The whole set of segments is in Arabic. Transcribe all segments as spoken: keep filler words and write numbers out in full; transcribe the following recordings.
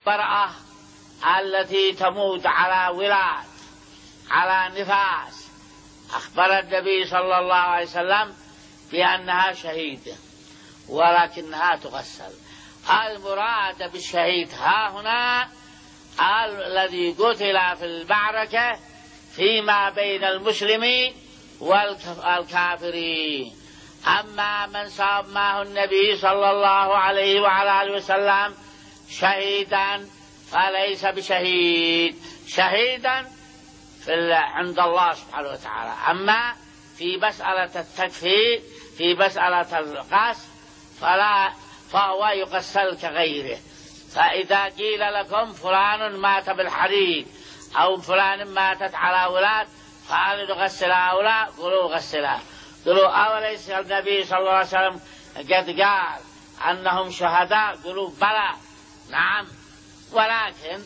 المرأة التي تموت على ولاد على نفاس أخبر النبي صلى الله عليه وسلم بأنها شهيدة ولكنها تغسل. المراد بالشهيد ها هنا الذي قتل في المعركة فيما بين المسلمين والكافرين. أما من سماه النبي صلى الله عليه وعلى آله وسلم شهيدا فليس بشهيد، شهيدا في عند الله سبحانه وتعالى. أما في مسألة التكفير في مسألة الغسل فلا فهو يغسل كغيره. فإذا قيل لكم فلان مات بالحريق أو فلان ماتت على أولاد فهل نغسل هؤلاء؟ قولوا غسلها. قولوا أوليس النبي صلى الله عليه وسلم قد قال أنهم شهداء؟ قولوا بلى نعم، ولكن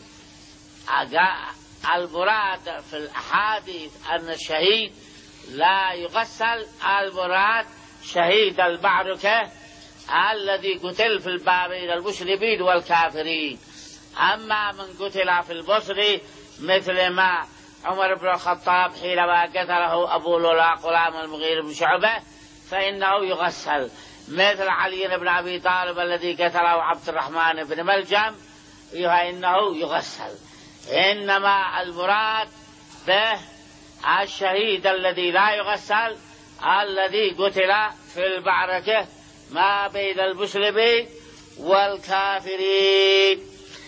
المراد في الأحاديث أن الشهيد لا يغسل، المراد شهيد المعركة الذي قتل في الباب بين المسلمين والكافرين. أما من قتل في البصر مثل ما عمر بن الخطاب حينما قتله أبو لؤلؤ غلام المغيرة بن شعبة فإنه يغسل، مثل علي بن أبي طالب الذي قتله عبد الرحمن بن ملجم فإنه يغسل. إنما المراد به الشهيد الذي لا يغسل الذي قتل في المعركة ما بين المسلمين والكافرين.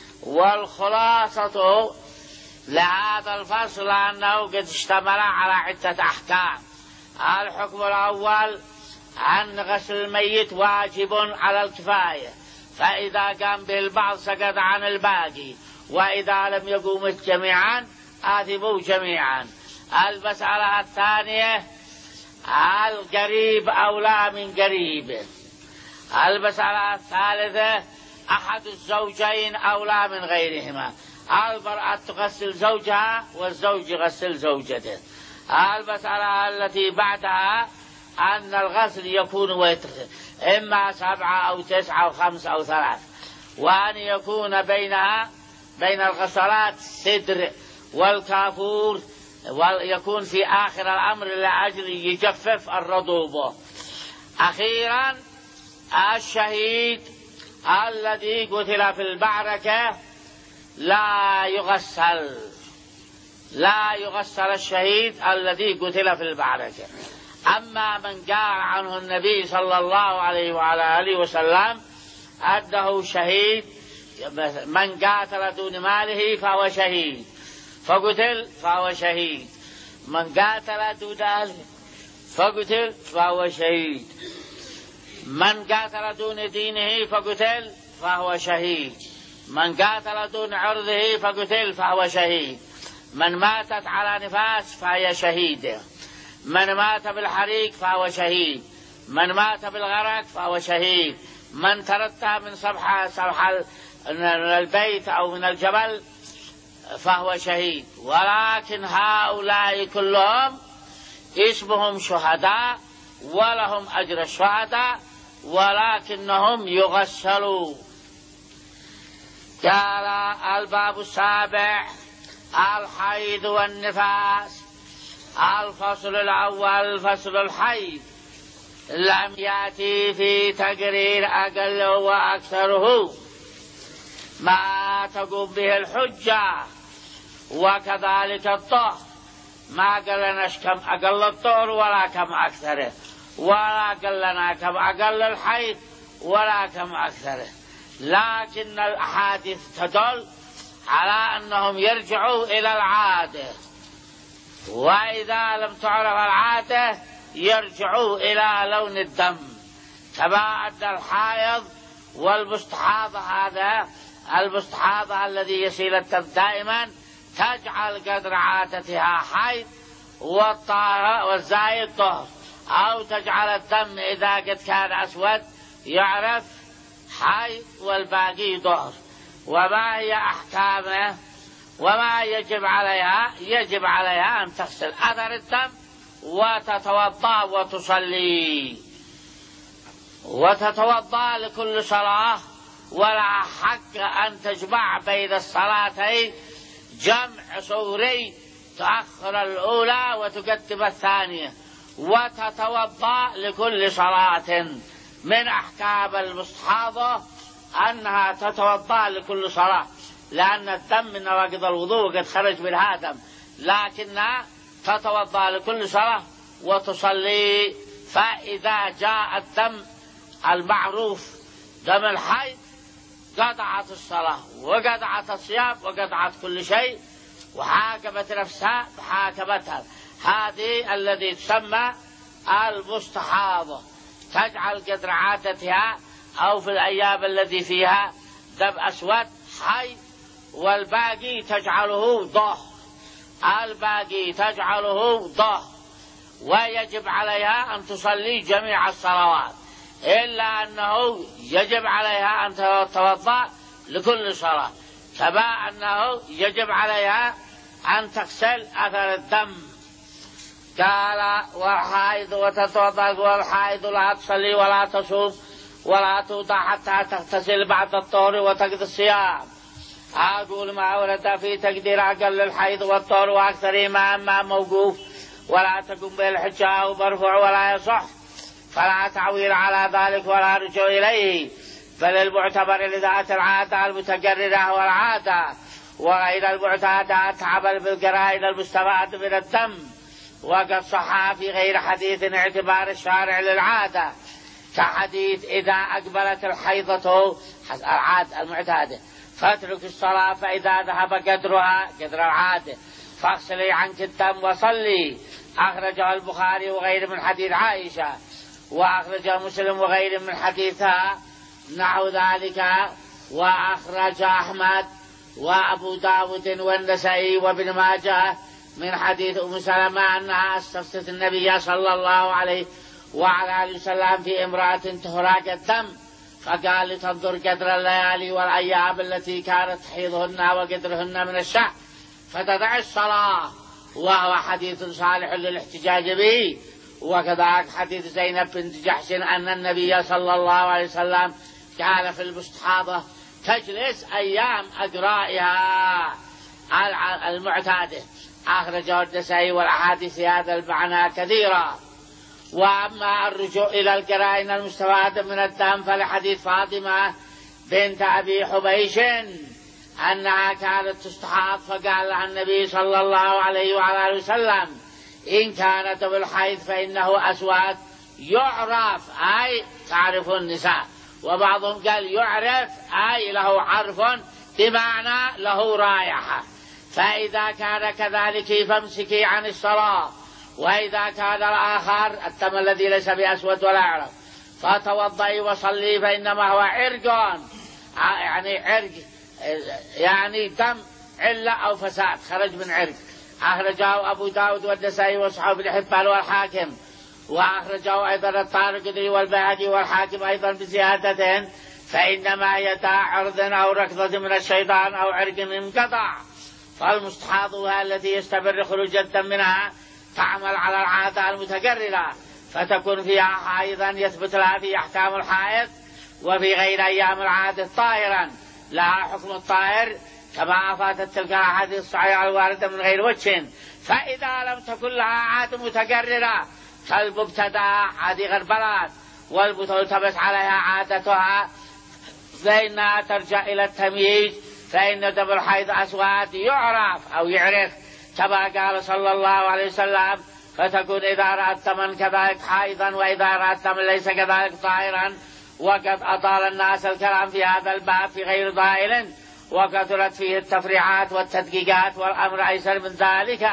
والخلاصة لهذا الفصل أنه قد اشتمل على عدة أحكام. الحكم الأول أن غسل الميت واجب على الكفاية، فإذا قام به البعض سقط عن الباقي، وإذا لم يقوم جميعا آثموا جميعا. المسألة الثانية القريب أولى من قريب. المسألة الثالثة أحد الزوجين أولى من غيرهما، المرأة تغسل زوجها والزوج يغسل زوجته. المسألة التي بعدها أن الغسل يكون وتر، إما سبعة أو تسعة أو خمسة أو ثلاث، وأن يكون بينها بين الغسلات سدر والكافور، ويكون في آخر الأمر لأجل يجفف الرطوبة. أخيرا الشهيد الذي قتل في المعركة لا يغسل، لا يغسل الشهيد الذي قتل في المعركة. أما من قال عنه النبي صلى الله عليه وعلى آله وسلم أنه شهيد، من قاتل دون ماله فهو شهيد فقتل فهو شهيد، من قاتل دون أهله فقتل فهو شهيد، من قاتل دون دينه فقتل فهو شهيد، من قاتل دون عرضه فقتل فهو شهيد، من ماتت على نفاس فهي شهيدة، من مات بالحريق فهو شهيد، من مات بالغرق فهو شهيد، من ترتها من صفحة صفحة من البيت أو من الجبل فهو شهيد. ولكن هؤلاء كلهم اسمهم شهداء ولهم أجر الشهداء، ولكنهم يغسلوا. قال الباب السابع الحيض والنفاس. الفصل الأول فصل الحيض، لم يأتي في تقرير أقله وأكثره ما تقوم به الحجة، وكذلك الطهر ما قال لنا كم أقل الطهر ولا كم أكثره، ولا قال لنا كم أقل الحيض ولا كم أكثره. لكن الأحاديث تدل على أنهم يرجعوا إلى العادة، وإذا لم تعرف العادة يرجعوا إلى لون الدم، كما أن الحائض والمستحاضة هذا المستحاضة الذي يسيل الدم دائما تجعل قدر عادتها حيض والزايد طهر، أو تجعل الدم إذا قد كان أسود يعرف حيض والباقي طهر. وما هي أحكامه وما يجب عليها؟ يجب عليها أن تغسل أثر الدم وتتوضأ وتصلي، وتتوضأ لكل صلاة ولا حق أن تجمع بين الصلاتين جمع صوري، تؤخر الأولى وتقدم الثانية، وتتوضأ لكل صلاة. من أحكام المستحاضة أنها تتوضأ لكل صلاة، لأن الدم من نواقض الوضوء قد خرج من هذا، لكنها تتوضأ لكل صلاة وتصلي. فإذا جاء الدم المعروف دم الحيض قطعت الصلاة وقطعت الصيام وقطعت كل شيء، وحاكمت نفسها بحاكمتها. هذه الذي تسمى المستحاضة، تجعل قدر عادتها أو في الأيام التي فيها دم أسود حي، والباقي تجعله ضح، الباقي تجعله ضح. ويجب عليها أن تصلي جميع الصلوات، إلا أنه يجب عليها أن تتوضأ لكل صلاة، كما أنه يجب عليها أن تغسل أثر الدم. قال والحائض وتتوضأ، والحائض لا تصلي ولا تصوم ولا توضع حتى تغتسل بعد الطهر وتقضي الصيام. أقول ما ورد في تقدير أقل الحيض والطهر وأكثرهما أما موقوف، ولا تقوم به الحجة أو مرفوع ولا يصح، فلا تعويل على ذلك ولا رجوع إليه، بل المعتبر لذات العادة المتكررة والعادة، وغير المعتادة تعمل بالقرائن المستفاد من الدم. وقد صح في غير حديث اعتبار الشارع للعادة، كحديث إذا أقبلت الحيضة العادة المعتادة فاترك الصلاة، فإذا ذهب قدرها قدر العادة فاغسلي عنك الدم وصلي. أخرجه البخاري وغير من حديث عائشة، وأخرجه مسلم وغير من حديثها نحو ذلك. وأخرج أحمد وأبو داود والنسائي وابن ماجه من حديث أم سلمة أنها استفتت النبي صلى الله عليه وعلى آله وسلم في امرأة تهراق الدم، فقال لتنظر قدر الليالي والأيام التي كانت تحيضهن وقدرهن من الشهر فتدع الصلاة، وهو حديث صالح للاحتجاج به. وكذلك حديث زينب بنت جحش أن النبي صلى الله عليه وسلم كان في المستحاضة تجلس أيام أجرائها المعتادة. أخرجه النسائي، والأحاديث في هذا المعنى كثيرة. وأما الرجوع إلى القرائن المستفادة من الدم فلحديث فاطمة بنت أبي حبيش أنها كانت تستحاض، فقال لها النبي صلى الله عليه وعلى آله وسلم إن كانت بالحيض فإنه أسود يعرف، أي تعرف النساء. وبعضهم قال يعرف أي له عرف بمعنى له رائحة، فإذا كان كذلك فامسكي عن الصلاة. وإذا كان الآخر الدم الذي ليس بأسود ولا يعرف فتوضئي وصلي، فإنما هو عرق، يعني عرق يعني دم علة أو فساد خرج من عرق. أخرجه أبو داود والنسائي وأصحاب بن حبان والحاكم، وأخرجه أيضا الطارقطني والبيهقي والحاكم أيضا بزيادة فإنما يدع عرض أو ركضة من الشيطان أو عرق انقطع. فالمستحاضة التي يستمر خروج الدم منها تعمل على العادة المتكررة، فتكون فيها حائضا يثبت لها في أحكام الحائض، وفي غير أيام العادة طاهرا لها حكم الطاهر، كما أفادت تلك الأحاديث الصحيحة الواردة من غير وجه. فإذا لم تكن لها عادة متكررة كالمبتدأ عادي غربلات والمتلتبس عليها عادتها فإنها ترجع إلى التمييز، فإن دم الحيض أسود يعرف أو يعرف، كما قال صلى الله عليه وسلم فتكون إذا رأت دما كذلك حائضا، وإذا رأت دما ليس كذلك طاهرا. وقد أطال الناس الكلام في هذا الباب في غير ضائل، وكثرت فيه التفريعات والتدقيقات، والأمر أيسر من ذلك.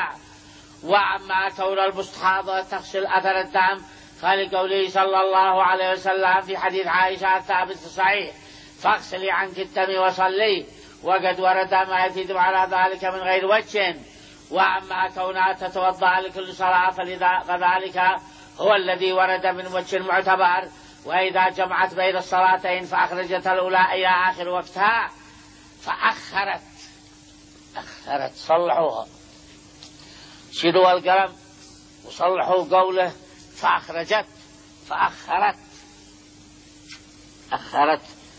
وأما كون المستحاضة تغسل أثر الدم فلقوله صلى الله عليه وسلم في حديث عائشة الثابت الصحيح فاغسلي عنك الدم وصلي، وقد ورد ما يفيد على ذلك من غير وجه. وأما كونها تتوضأ لكل صلاة فذلك هو الذي ورد من وجه معتبر. وإذا جمعت بين الصلاتين فأخرجت الأولى إلى آخر وقتها فأخرت أخرت صلحوها، شدوا القلم وصلحوا قوله فأخرجت فأخرت أخرت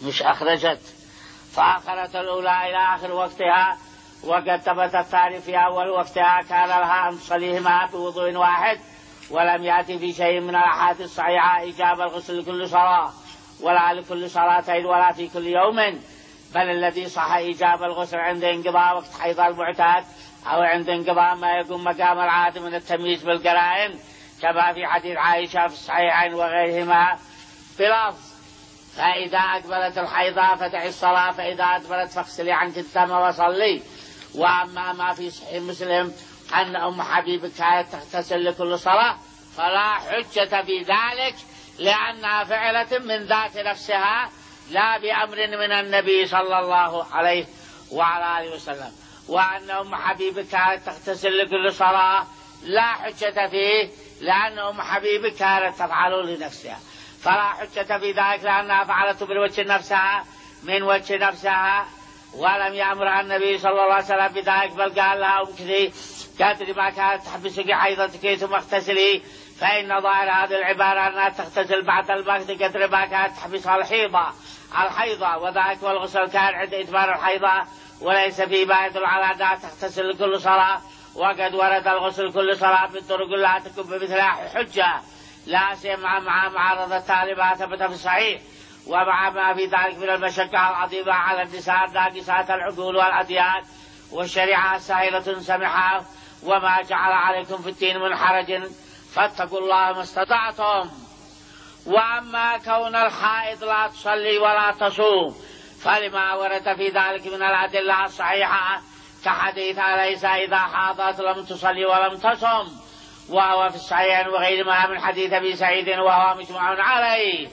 مش أخرجت، فأخرت الأولى إلى آخر وقتها، وقد ثبت الثاني في أول وقتها كان لها أن تصليهما بوضوء واحد، ولم يأتي في شيء من الأحاديث الصحيحة إيجاب الغسل لكل صلاة ولا لكل صلاتين ولا في كل يوم، بل الذي صح إيجاب الغسل عند انقضاء وقت حيض المعتاد أو عند انقضاء ما يقوم مقام العادة من التمييز بالقرائن، كما في حديث عائشة في الصحيحين وغيرهما بلفظ: فإذا أقبلت الحيضة فدعي الصلاة، فإذا أدبرت فاغسلي عنك الدم وصلي. وأما ما في صحيح مسلم أن أم حبيب كانت تغتسل لكل صلاة فلا حجة في ذلك، لأنها فعلة من ذات نفسها لا بأمر من النبي صلى الله عليه وعلى آله وسلم. وأن أم حبيب كانت تغتسل لكل صلاة لا حجة فيه، لأن أم حبيب كانت تفعل لنفسها، فلا حجة في ذلك لأنها فعلت بالوجه نفسها من وجه نفسها، ولم يأمرها النبي صلى الله عليه وسلم بذلك، بل قال لها أمكثي قدر ما كانت تحبسك حيضتك ثم اغتسلي، فإن ظاهر هذه العبارة أنها تغتسل بعد الوقت قدر ما كانت تحبسها الحيضة الحيضة وذلك والغسل كان عند إدبار الحيضة، وليس في ما يدل على أنها تغتسل لكل صلاة، وقد ورد الغسل كل صلاة بالطرق لا تكون بمثلها حجة، لا سيما مع معارضة لما ثبت في الصحيح، ومع ما في ذلك من المشقة العظيمة على النساء ناقصات العقول والأديان، والشريعة سهلة سمحة، وما جعل عليكم في الدين من حرج، فاتقوا الله ما استطعتم. وأما كون الحائض لا تصلي ولا تصوم فلما ورد في ذلك من الأدلة الصحيحة كحديث أليس إذا حاضت لم تصلي ولم تصم، وهو في الصحيح وغيرهما من حديث أبي سعيد وهو مجمع عليه.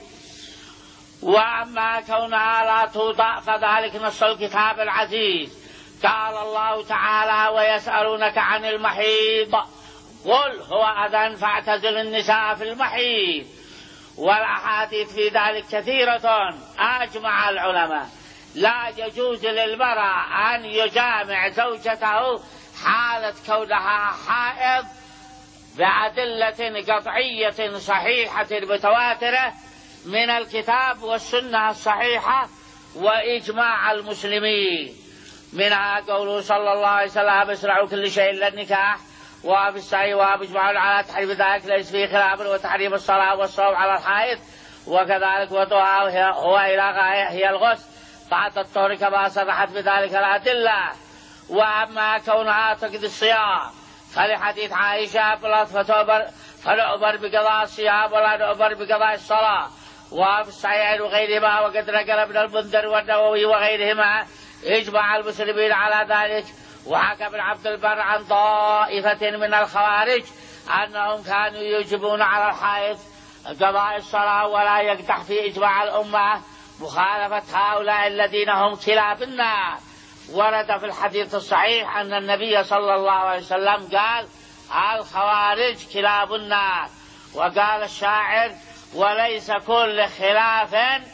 وأما كونها لا توضأ فذلك نص الكتاب العزيز، قال الله تعالى: ويسألونك عن المحيض قل هو أذى فاعتزلوا النساء في المحيض. والأحاديث في ذلك كثيرة، أجمع العلماء لا يجوز للمرأة أن يجامع زوجته حالة كونها حائض بأدلة قطعية صحيحة متواترة من الكتاب والسنة الصحيحة وإجماع المسلمين، منها قوله صلى الله عليه وسلم: اسرعوا كل شيء إلا النكاح، وفي الصحيح وأجمع على تحريم ذلك ليس فيه خلاف، وتحريم الصلاة والصوم على الحائض، وكذلك وضوءها هو إلى غاية هي الغسل بعد الطهر كما صرحت بذلك الأدلة. وأما كونها تقضي الصيام فلحديث عائشة: فنؤمر بقضاء الصيام ولا نؤمر بقضاء الصلاة، وفي الصحيحين وغيرهما، وقد نقل ابن المنذر والنووي وغيرهما اجمع المسلمين على ذلك. وحكى ابن عبد البر عن طائفة من الخوارج أنهم كانوا يجبون على الحائض قضاء الصلاة ولا يقدح في إجماع الأمة مخالفة هؤلاء الذين هم كلاب النار. ورد في الحديث الصحيح أن النبي صلى الله عليه وسلم قال: الخوارج كلاب النار. وقال الشاعر: وليس كل خلاف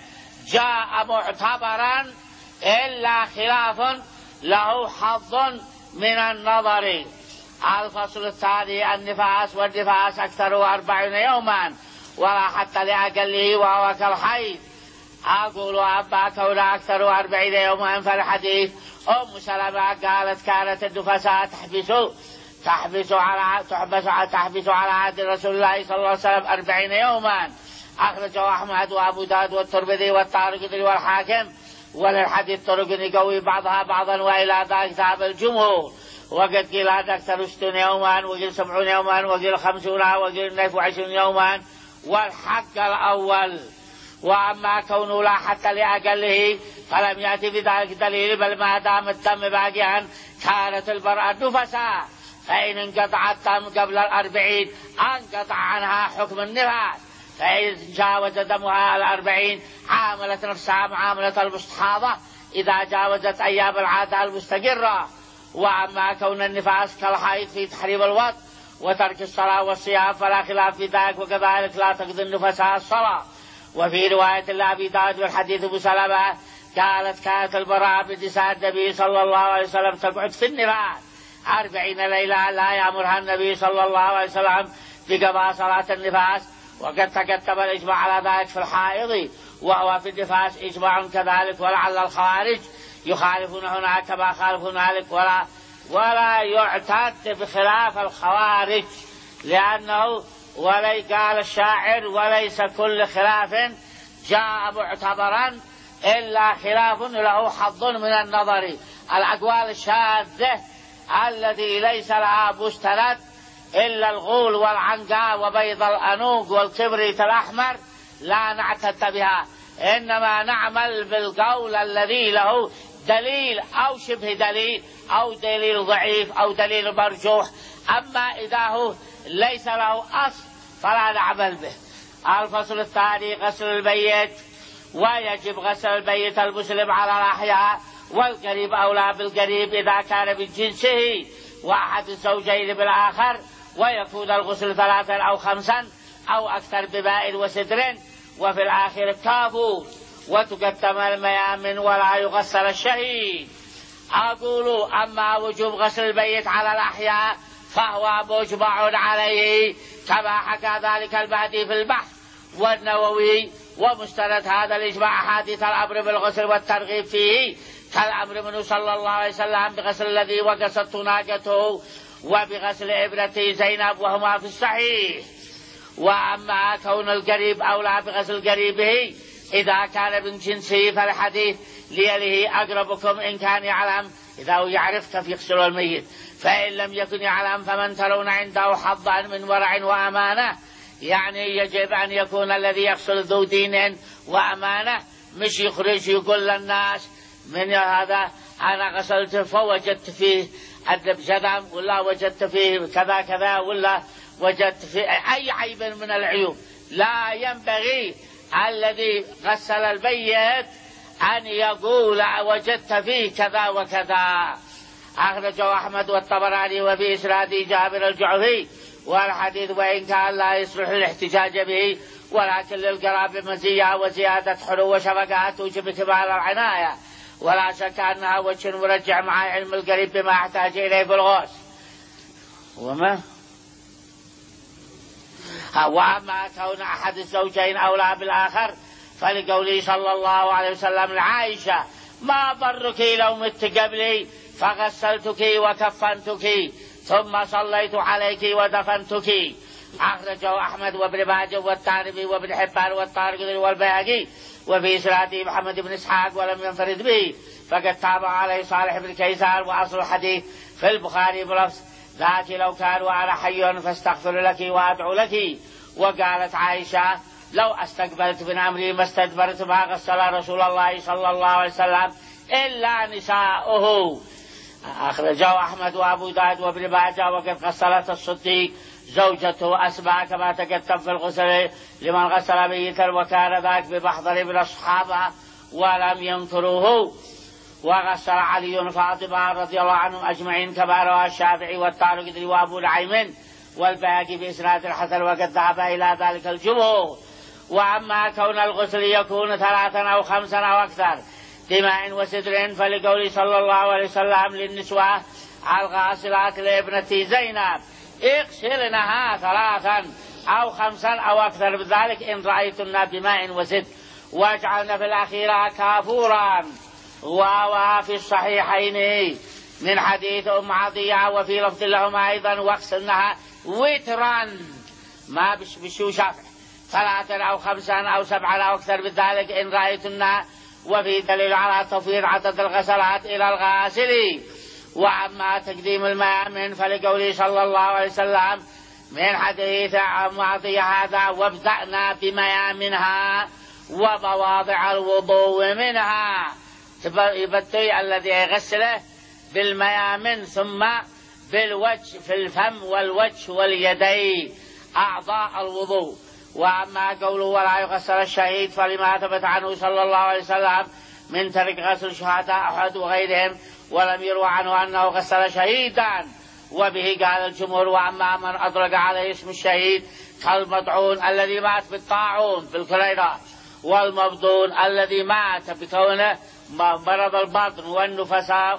جاء معتبرا إلا خلاف له حظ من النظر. الفصل الثاني: النفاس، والنفاس أكثر أربعين يوما ولا حتى لأقله وهو كالحيض. أقول: أما كون أكثر أربعين يوما فالحديث أم سلمة قالت: كانت النفساء تحبس تحبس على تحبس تحبس على عهد رسول الله صلى الله عليه وسلم أربعين يوما. أخرجه أحمد وأبو داود والترمذي والطارقطني والحاكم، وللحديث طرق يقوي بعضها بعضا، وإلى ذلك ذهب الجمهور. وقد قيل أكثر ستون يوما، وقيل سبعون يوما، وقيل خمسون، وقيل نيف وعشرين يوما، والحق الأول. وأما كونه لا حتى لأقله فلم يأتي بذلك دليل، بل ما دام الدم باقيا كانت المرأة نفسا، فإن انقطع الدم قبل الأربعين انقطع عنها حكم النفاس، فإن جاوز دمها الأربعين عاملت نفسها معاملة المستحاضة إذا جاوزت أيام العادة المستقرة. وأما كون النفاس كالحيض في تحريم الوضع وترك الصلاة والصيام فلا خلاف في ذلك، وكذلك لا تقضي النفساء الصلاة. وفي رواية لأبي داود والحديث أبو سلمة قالت: كانت المرأة بنساء النبي صلى الله عليه وسلم تقعد في النفاس أربعين ليلة لا يأمرها النبي صلى الله عليه وسلم بقضاء صلاة النفاس. وقد تكتب الإجماع على ذلك في الحائض وهو في النفاس إجماع كذلك، ولعل الخوارج يخالفون هناك كما خالفوا هنالك، ولا ولا يعتد بخلاف الخوارج، لأنه ولي قال الشاعر وليس كل خلاف جاء معتبرا إلا خلاف له حظ من النظر. الأقوال الشاذة الذي ليس لها مستند إلا الغول والعنقاء وبيض الأنوق والكبريت الأحمر لا نعتد بها، إنما نعمل بالقول الذي له دليل أو شبه دليل أو دليل ضعيف أو دليل مرجوح. أما إذا هو ليس له أصل فلا نعمل به. الفصل الثاني غسل الميت. ويجب غسل الميت المسلم على الأحياء، والقريب أولى بالقريب إذا كان من جنسه وأحد الزوجين بالآخر، ويكون الغسل ثلاثا أو خمسا أو أكثر بماء وسدر، وفي الآخر كافور، وتقدم الميامن ولا يغسل الشهيد. أقول أما وجوب غسل الميت على الأحياء فهو مجمع عليه كما حكى ذلك المهدي في البحث والنووي، ومستند هذا الإجماع أحاديث الأمر بالغسل والترغيب فيه، كالأمر منه صلى الله عليه وسلم بغسل الذي وقست ناقته وبغسل ابنته زينب وهما في الصحيح. وأما كون القريب أولى بغسل قريبه إذا كان من جنسه فالحديث ليله أقربكم إن كان يعلم، إذا هو يعرف كيف يغسل الميت، فإن لم يكن يعلم فمن ترون عنده حظا من ورع وأمانة، يعني يجب أن يكون الذي يغسل ذو دين وأمانة، مش يخرج يقول للناس من هذا أنا غسلت فوجدت فيه أدب جدم، ولا وجدت فيه كذا كذا، ولا وجدت فيه أي عيب من العيوب. لا ينبغي الذي غسل الميت أن يقول وجدت فيه كذا وكذا. أخرجه أحمد والطبراني وفي إسناد جابر الجعفي، والحديث وإن كان لا يصلح الاحتجاج به، ولكن للقراب مزية وزيادة حلو وشفقات توجب كمال العناية، ولا شك أنها وجه مرجع مع علم القريب بما احتاج إليه في الغسل. وما وأما كون أحد الزوجين أولى بالآخر فلقوله صلى الله عليه وسلم لعائشة ما ضرك لو مت قبلي فغسلتك وكفنتك ثم صليت عليك ودفنتك. أخرجه أحمد وابن ماجه والترمذي وابن حبان والطارقي والبيهقي، وفي إسناده محمد بن إسحاق ولم ينفرد به، فقد تابع عليه صالح بن كيسان. وأصل الحديث في البخاري بلفظ ذاك لو كان وأنا حي فاستغفر لك وأدعو لك. وقالت عائشة لو استقبلت من أمري ما استدبرت ما غسل رسول الله صلى الله عليه وسلم إلا نساؤه. أخرجه أحمد وأبو داود وابن ماجه. وقد غسلت الصديق زوجته أسماء كما تكتب في الغسل لمن غسل ميتا، وكان ذاك بمحضر من الصحابة ولم ينكروه. وغسل علي فاطمة رضي الله عنهم أجمعين كما روى الشافعي والطارقي وأبو نعيم والباقي بإسناد الحسن، وقد ذهب إلى ذلك الجمهور. وأما كون الغسل يكون ثلاثا أو خمسا أو أكثر دماء وسدر فلقول صلى الله عليه وسلم للنسوة الغاسلات لابنتي زينب اغسلنها ثلاثا أو خمسا أو أكثر بذلك إن رأيتن بماء وسدر، واجعلن في الأخيرة كافورا. وفي الصحيحين من حديث أم عطية وفي لفظ لهما أيضا واغسلنها وترا ما بشو شفع ثلاثا أو خمسا أو سبعا أو أكثر بذلك إن رأيتن، وفي دليل على تفويض عدد الغسلات إلى الغاسل. وأما تقديم الميامن فلقوله صلى الله عليه وسلم من حديث أم عطية هذا وابدأنا بميامنها ومواضع الوضوء منها، يبدأ الذي يغسله بالميامن ثم بالوجه في الفم والوجه واليدين أعضاء الوضوء. وأما قوله ولا يغسل الشهيد فلما ثبت عنه صلى الله عليه وسلم من ترك غسل شهداء أحد وغيرهم، ولم يروى عنه أنه غسل شهيدا، وبه قال الجمهور. وأما من أطلق عليه اسم الشهيد كالمطعون الذي مات بالطاعون في الكليرات، والمبطون الذي مات بكونه مرض البطن والنفساء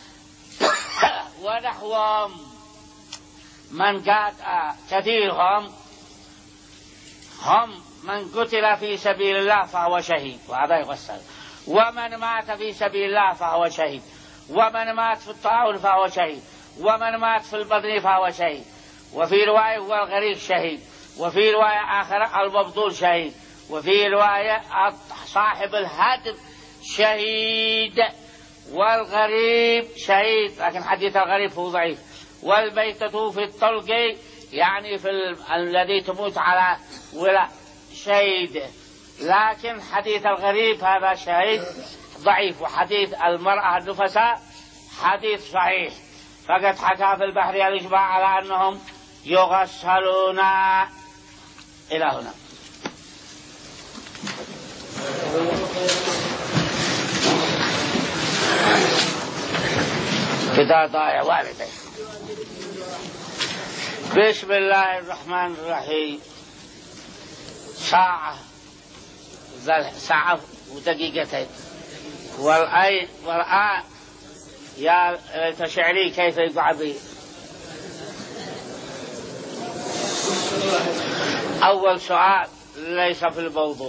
ونحوهم من قات كثيرهم هم من قتل في سبيل الله فهو شهيد وهذا يغسل، ومن مات في سبيل الله فهو شهيد، ومن مات في الطاعون فهو شهيد، ومن مات في البطن فهو شهيد. وفي رواية والغريق شهيد، وفي رواية آخرة المبذول شهيد، وفي رواية صاحب الهدم شهيد، والغريب شهيد، لكن حديث الغريب هو ضعيف. والميتة في الطلق يعني في ال... الذي تموت على ولا شهيد، لكن حديث الغريب هذا شهيد ضعيف. وحديث المرأة النفساء حديث صحيح، فقد حكى في البحر الإجماع على أنهم يغسلون. إلى هنا. كذا ضايع والدي. بسم الله الرحمن الرحيم. ساعة ساعة ودقيقتين. والآن والآن يا تشعري كيف يقع به. أول سؤال ليس في الموضوع،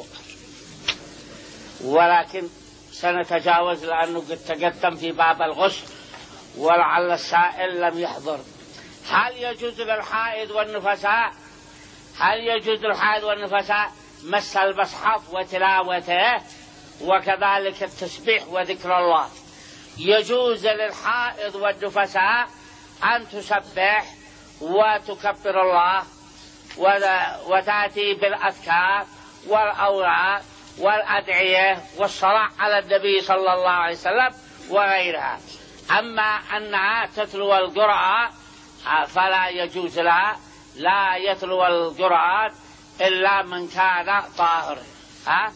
ولكن سنتجاوز لأنه قد تقدم في باب الغسل ولعل السائل لم يحضر. هل يجوز للحائض والنفساء هل يجوز للحائض والنفساء مس المصحف وتلاوته وكذلك التسبيح وذكر الله؟ يجوز للحائض والنفساء أن تسبح وتكبر الله وتأتي بالأذكار والأوراد والأدعية والصلاة على النبي صلى الله عليه وسلم وغيرها. أما أنها تتلو القرآن فلا يجوز لها، لا يتلو القرآن إلا من كان طاهر. ها؟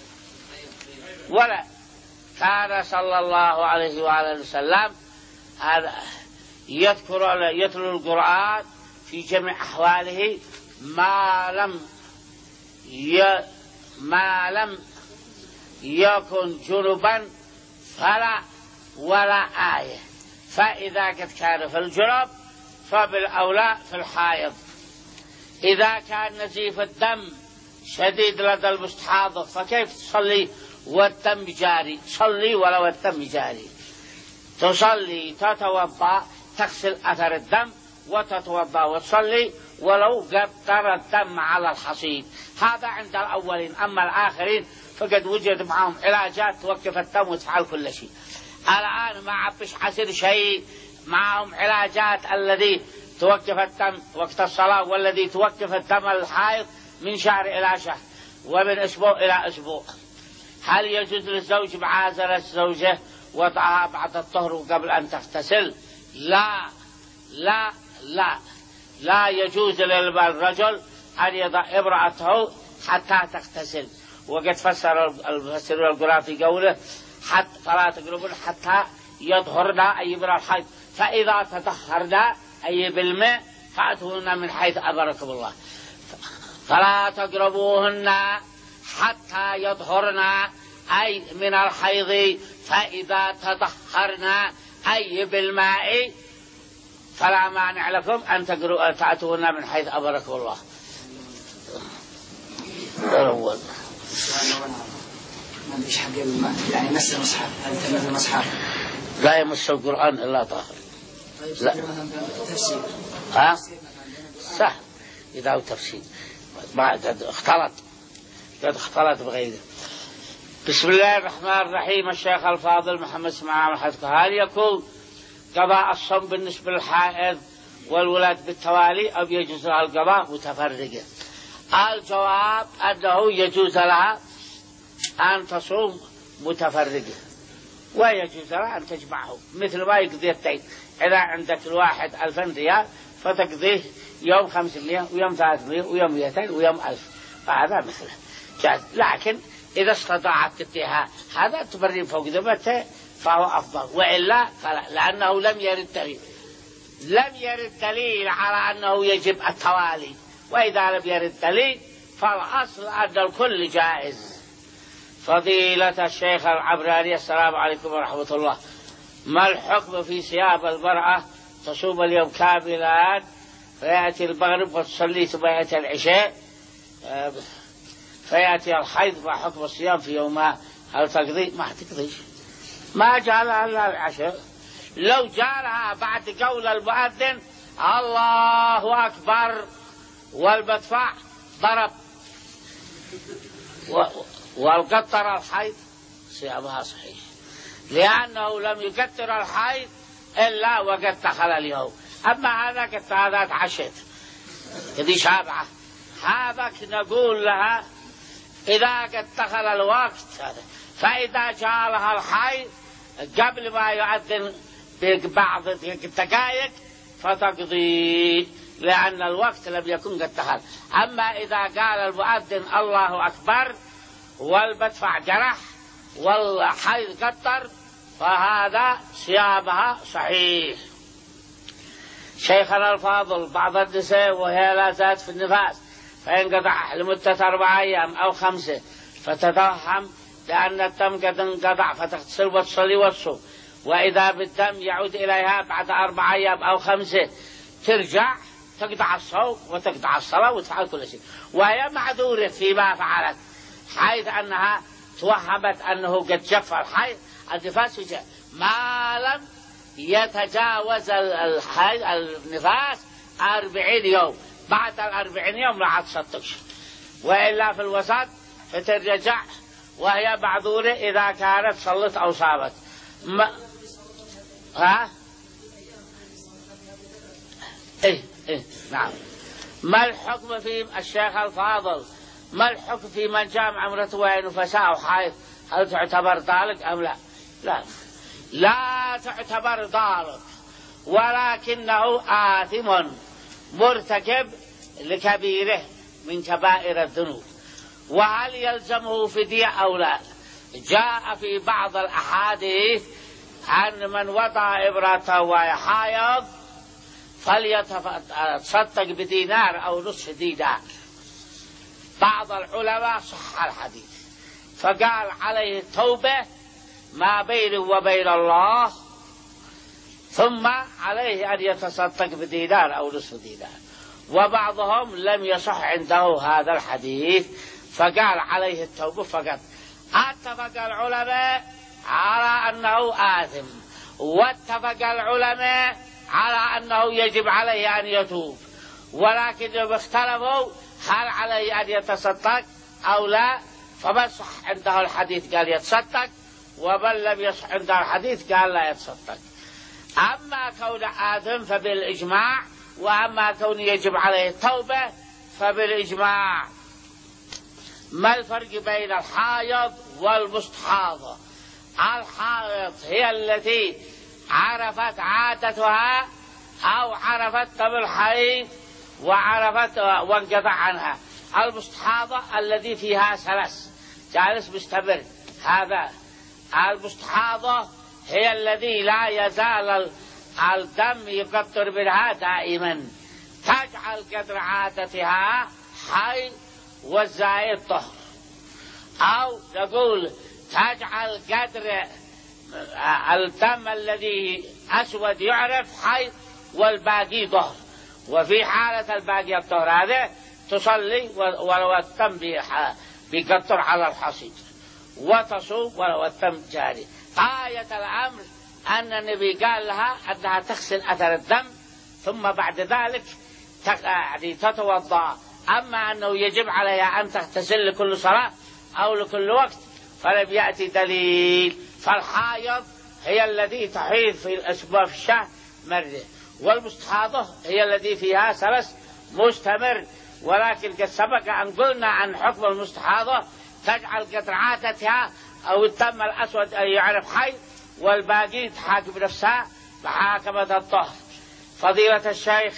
ولا كان صلى الله عليه وآله وسلم يذكر يتلو القرآن في جميع أحواله ما لم ي... ما لم يكن جنبا فلا ولا آية. فإذا قد كان في الجنب فبالأولى في الحائض. إذا كان نزيف الدم شديد لدى المستحاضة فكيف تصلي والدم جاري؟ صلي ولو الدم جاري، تصلي تتوضأ تغسل أثر الدم وتتوضأ وتصلي ولو قطر الدم على الحصيد. هذا عند الأولين. أما الآخرين فقد وجد معهم علاجات توقف الدم وتفعل كل شيء. الآن ما عبش حسر شيء، معهم علاجات الذي توقف الدم وقت الصلاة والذي توقف الدم الحائض من شهر إلى شهر ومن أسبوع إلى أسبوع. هل يجوز للزوج معازلة الزوجة وضعها بعد الطهر وقبل أن تغتسل؟ لا لا لا لا يجوز للرجل أن يضع امرأته حتى تغتسل. وقد فسر المفسرون القرآن في قوله حتى فلا تقربون حتى يطهرن أي من الحيض، فإذا تطهرن أي بالماء فأتوهن من حيث أمركم الله. فلا تقربوهن حتى يطهرن أي من الحيض، فإذا تطهرن أي بالماء فلا مانع لكم أن تأتوهن من حيث أمركم الله. الأول ما فيش حق الماء يعني مس المصحف، هل تمس المصحف؟ لا يمس القرآن إلا طاهر. لا تفسير. ها؟ صح. إذا هو تفسير بعد اختلط قد اختلط بغيره. بسم الله الرحمن الرحيم. الشيخ الفاضل محمد اسماعيل حفظه. هل يكون قضاء الصوم بالنسبة للحائض والولاد بالتوالي أو يجوز لها القضاء متفرقة؟ الجواب أنه يجوز لها أن تصوم متفرقة ويجوز لها أن تجمعه مثل ما يقضي الدين. إذا عندك الواحد ألفين ريال فتقضيه يوم خمسمائة ويوم ثلاثمائة ويوم مئتين ويوم ألف، فهذا مثله جاز. لكن إذا استطاعت تديها هذا تبرين فوق ذمته فهو أفضل، وإلا فلا، لأنه لم يرد دليل لم يرد دليل على أنه يجب التوالي. وإذا لم يرد دليل فالأصل أن الكل جائز. فضيلة الشيخ العبراني السلام عليكم ورحمة الله. ما الحكم في ثياب المرأة تصوم اليوم كاملا فيأتي المغرب وتصلي ثم يأتي العشاء؟ فيأتي الحيض وحكم الصيام في يومها، هل تقضي؟ ما تقضيش، ما جعلها إلا العشر. لو جعلها بعد قول المؤذن الله أكبر والمدفع ضرب والقطر الحيض صيامها صحيح، لأنه لم يقطر الحيض إلا وقد دخل اليوم. أما هذا قد هذا عشت هذه شابعة، هذا نقول لها إذا قد دخل الوقت فإذا جعلها الحيض قبل ما يؤذن ببعض الدقائق فتقضي، لأن الوقت لم يكن قد دخل. أما إذا قال المؤذن الله أكبر والمدفع جرح والحيض قطر فهذا صيامها صحيح. شيخنا الفاضل، بعض النساء وهي لا زالت في النفاس فينقطع لمدة أربعة أيام أو خمسة فتتوهم لأن الدم قد انقطع فتغتسل وتصلي وتصوم، وإذا بالدم يعود إليها بعد أربعة أيام أو خمسة ترجع تقطع الصوم وتقطع الصلاة وتفعل كل شيء، وهي معذورة فيما فعلت، حيث أنها توهمت أنه قد جف الحيض النفاس ما لم يتجاوز الحيض النفاس أربعين يوم، بعد الأربعين يوم لا تصدقش، وإلا في الوسط فترجع وهي معذورة إذا كانت صلت أو صامت. ما ها إيه إيه نعم. ما الحكم في الشيخ الفاضل، ما الحكم في من جامع امرأته وهي نفساء أو حائض، هل تعتبر ضالق أم لا؟ لا لا تعتبر ضالق، ولكنه آثم مرتكب لكبيره من كبائر الذنوب. وهل يلزمه فدية أو لا؟ جاء في بعض الأحاديث عن من وضع إبرته وهي حائض فليتصدق بدينار أو نصف دينار. بعض العلماء صح الحديث فقال عليه التوبة ما بينه وبين الله، ثم عليه أن يتصدق بدينار أو نصف دينار. وبعضهم لم يصح عنده هذا الحديث فقال عليه التوبة فقط. اتفق العلماء على أنه آثم، واتفق العلماء على أنه يجب عليه أن يتوب، ولكنهم اختلفوا هل عليه أن يتصدق أو لا، فمن صح عنده الحديث قال يتصدق، ومن لم يصح عنده الحديث قال لا يتصدق. أما كون آثم فبالإجماع، وأما كون يجب عليه التوبة فبالإجماع. ما الفرق بين الحائض والمستحاضة؟ الحائض هي التي عرفت عادتها أو عرفت دم الحيض وعرفت وانقطع عنها. المستحاضة الذي فيها سلس جالس مستمر، هذا المستحاضة هي الذي لا يزال الدم يقطر منها دائما، تجعل قدر عادتها حي والزائد طهر، أو نقول تجعل قدر الدم الذي أسود يعرف حي والباقي ظهر. وفي حالة الباقي الطهر هذا تصلي ولو الدم بيقطر على الحصيد، وتصوم ولو الدم جاري. آية الأمر أن النبي قال لها أنها تغسل أثر الدم ثم بعد ذلك يعني تتوضأ. أما أنه يجب عليها أن تغتسل لكل صلاة أو لكل وقت فلم يأتي دليل. فالحائض هي التي تحيض في الأسبوع في الشهر مرة، والمستحاضة هي التي فيها سلس مستمر. ولكن قد سبق أن قلنا عن حكم المستحاضة تجعل قدر عادتها أو الدم الأسود أن يعرف حي والباقي تحاكم نفسها محاكمة الطهر. فضيلة الشيخ،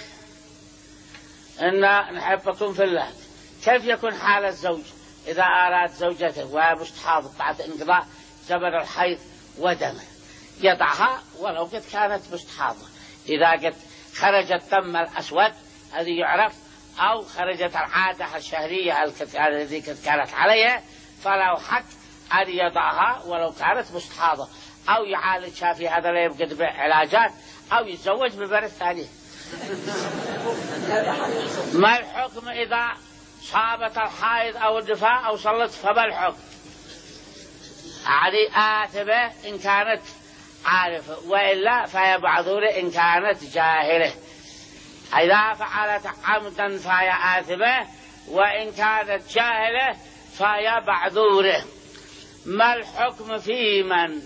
إن نحبكم في الله، كيف يكون حال الزوج إذا أراد زوجته وهي مستحاضة بعد انقضاء زمن الحيض ودمه؟ يضعها ولو قد كانت مستحاضة، إذا قد خرج الدم الأسود الذي يعرف أو خرجت العادة الشهرية التي كانت عليها فله حق أن يضعها ولو كانت مستحاضة، أو يعالجها في هذا اليوم قد بعلاجات، أو يتزوج ببنت ثانية. ما الحكم إذا صابت الحائض أو النفاس أو صلت فما الحكم؟ يعني آثمة إن كانت عارفة، وإلا فهي معذورة إن كانت جاهلة. إذا فعلت عمدا فهي آثمة، وإن كانت جاهلة فهي معذورة. ما الحكم في من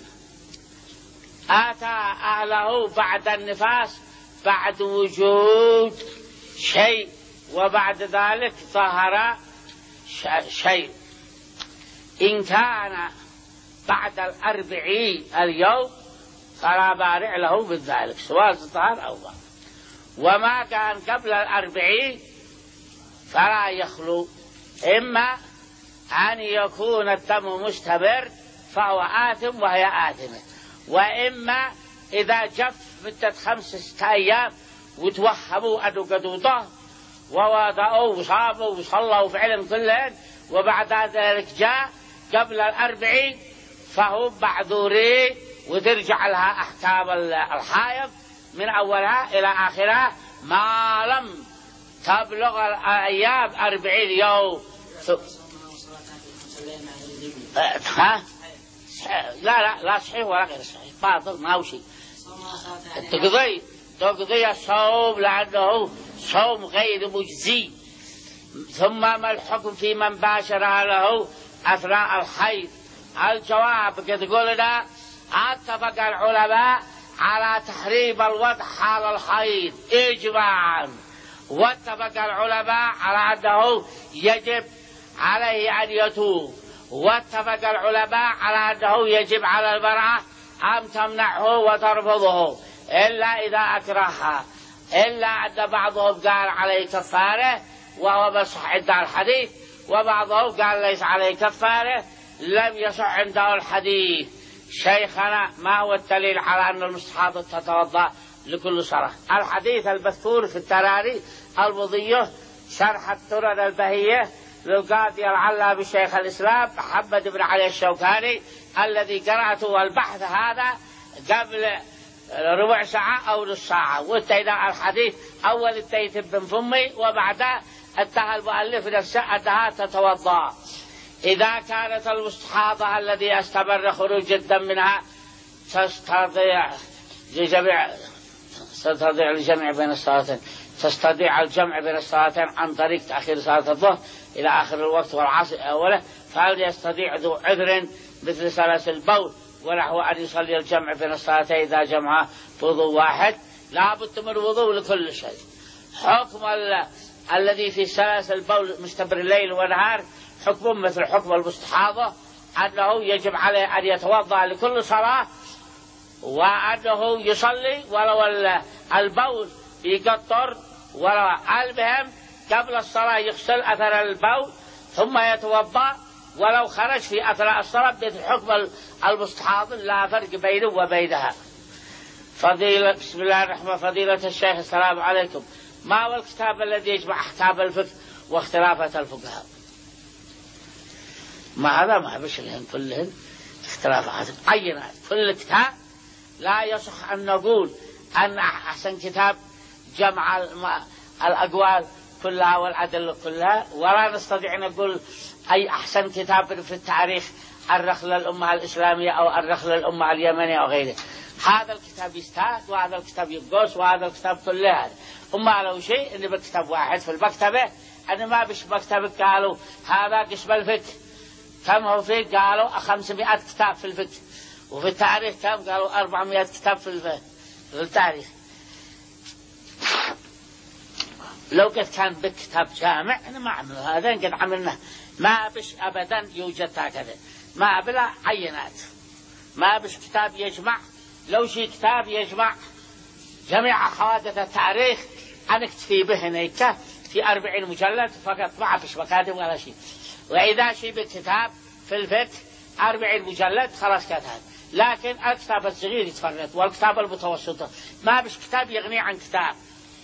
أتى أهله بعد النفاس بعد وجود شيء وبعد ذلك ظهر شيء؟ إن كان بعد الأربعين اليوم فلا بارع له بذلك سواء ظهر أو ظهر، وما كان قبل الأربعين فلا يخلو، إما أن يكون الدم مستمر فهو آثم وهي آثمة، وإما إذا جف مدة خمسة أيام وتوهموا أنه قد وضع ووضعوا وصابوا وصلوا فعلا كلهن وبعد ذلك جاء قبل الأربعين فهم معذورين، وترجع لها أحكام الحائض من أولها إلى آخرها ما لم تبلغ الأيام أربعين يوم. ها؟ لا لا لا صحيح ولا غير صحيح، باطل ما هو شيء. تقضي تقضي الصوم لأنه صوم غير مجزي. ثم ما الحكم في من باشر له أثناء الحيض؟ الجواب قد قلنا اتفق العلماء على تحريم الوضع حال الحيض إجماعا، واتفق العلماء على أنه يجب عليه أن يتوب، واتفق العلماء على أنه يجب على المرأة أن تمنعه وترفضه إلا إذا أكرهها، إلا أن بعضهم قال عليه كفارة وهو مصح عند الحديث، وبعضهم قال ليس عليه كفارة لم يصح عنده الحديث. شيخنا ما هو الدليل على أن المستحاضة تتوضأ لكل صلاة؟ الحديث المذكور في التراري المضية شرح الترد البهية للقاضي العلامة بشيخ الإسلام محمد بن علي الشوكاني الذي قرأته البحث هذا قبل ربع ساعة أو نص ساعة، وانتهينا الحديث أول انتهيت بن فمي وبعدها انتهى المؤلف نفسه أنها تتوضأ. إذا كانت المستحاضة الذي استمر خروج الدم منها تستطيع لجميع تستطيع الجمع بين الصلاتين تستطيع الجمع بين الصلاتين عن طريق تأخير صلاة الظهر إلى آخر الوقت والعصر أوله، فهل يستطيع ذو عذر مثل سلس البول ونحو أن يصلي الجمع بين الصلاتين إذا جمع وضوء واحد؟ لا بد من وضوء لكل شيء. حكم ال... الذي في سلس البول مستمر الليل والنهار حكم مثل حكم المستحاضة، أنه يجب عليه أن يتوضأ لكل صلاة، وأنه يصلي ولو البول يقطر، ولو المهم قبل الصلاة يغسل أثر البول ثم يتوضأ ولو خرج في أثناء الصلاة مثل حكم المستحاضة، لا فرق بينه وبينها. فضيلة بسم الله الرحمن فضيلة الشيخ السلام عليكم، ما هو الكتاب الذي يجمع أحكام الفقه واختلافات الفقهاء؟ ما هذا ما بشلهن كلهن اختلافات عينات، كل كتاب لا يصح أن نقول أن أحسن كتاب جمع الأقوال كلها والأدلة كلها، ولا نستطيع أن نقول أي أحسن كتاب في التاريخ أرخ للأمة الإسلامية أو أرخ للأمة اليمنية أو غيره. هذا الكتاب يستاد وهذا الكتاب يبقص وهذا الكتاب كله هذا. أما لو شيء إن بكتاب واحد في المكتبة، أنا ما بش مكتبة قالوا هذا قسم الفقه كم هو فيه؟ قالوا خمسمائة كتاب في الفقه، وفي التاريخ كم؟ قالوا أربعمائة كتاب في الفقه في التاريخ. لو قد كان بكتاب جامع أنا ما عمل هذا، قد عملنا ما بش أبدا يوجد هكذا، ما بلا عينات، ما بش كتاب يجمع. لو شي كتاب يجمع جميع حوادث التاريخ أنا اكتفي به هناك في أربعين مجلد فقط، ما فيش مكاتب ولا شيء. وإذا شي بكتاب في الفقه أربعين مجلد خلاص كتاب، لكن الكتاب الصغير يتفرد والكتاب المتوسط ما بش كتاب يغني عن كتاب.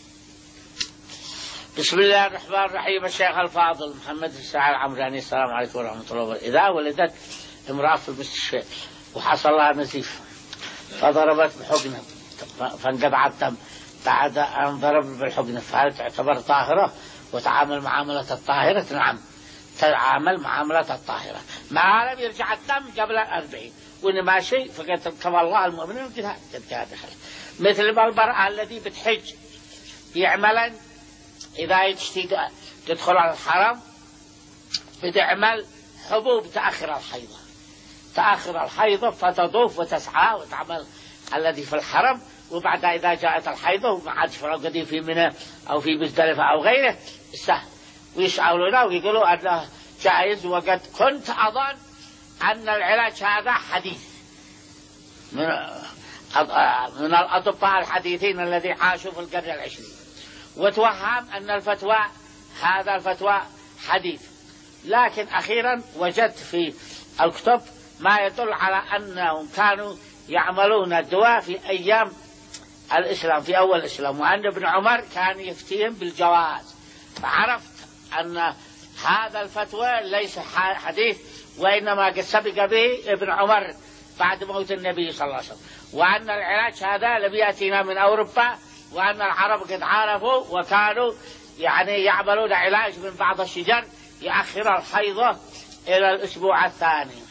بسم الله الرحمن الرحيم. الشيخ الفاضل محمد الساعة العمراني السلام عليكم ورحمة الله وبركاته. إذا ولدت امرأة في المستشفى وحصل لها نزيف فضربت بحقنة فانقطع الدم بعد أن ضرب بالحقنة، فهل تعتبر طاهرة وتعامل معاملة الطاهرة. نعم تعامل معاملة الطاهرة ما لم يرجع الدم قبل الأربعين، وإنما شيء فقد كفى الله المؤمنين قد دخل. مثل المرأة الذي بتحج يعمل إذا تدخل على الحرم بتعمل حبوب تأخر الحيضة، تأخر الحيضة فتطوف وتسعى وتعمل الذي في الحرم، وبعد إذا جاءت الحيضة وما عاد فرقدي في منى أو في مزدلفة أو غيره سهل، ويسألونا ويقولوا أنه جائز. وقد كنت أظن أن العلاج هذا حديث من من الأطباء الحديثين الذي عاشوا في القرن العشرين، وتوهم أن الفتوى هذا الفتوى حديث. لكن أخيرا وجدت في الكتب ما يدل على أنهم كانوا يعملون الدواء في أيام الإسلام في أول الإسلام، وأن ابن عمر كان يفتيهم بالجواز، فعرفت أن هذا الفتوى ليس حديث، وإنما قد سبق به ابن عمر بعد موت النبي صلى الله عليه وسلم، وأن العلاج هذا لم يأتينا من أوروبا، وأن العرب قد عرفوا وكانوا يعني يعملون علاج من بعض الشجر يأخر الحيضة إلى الأسبوع الثاني.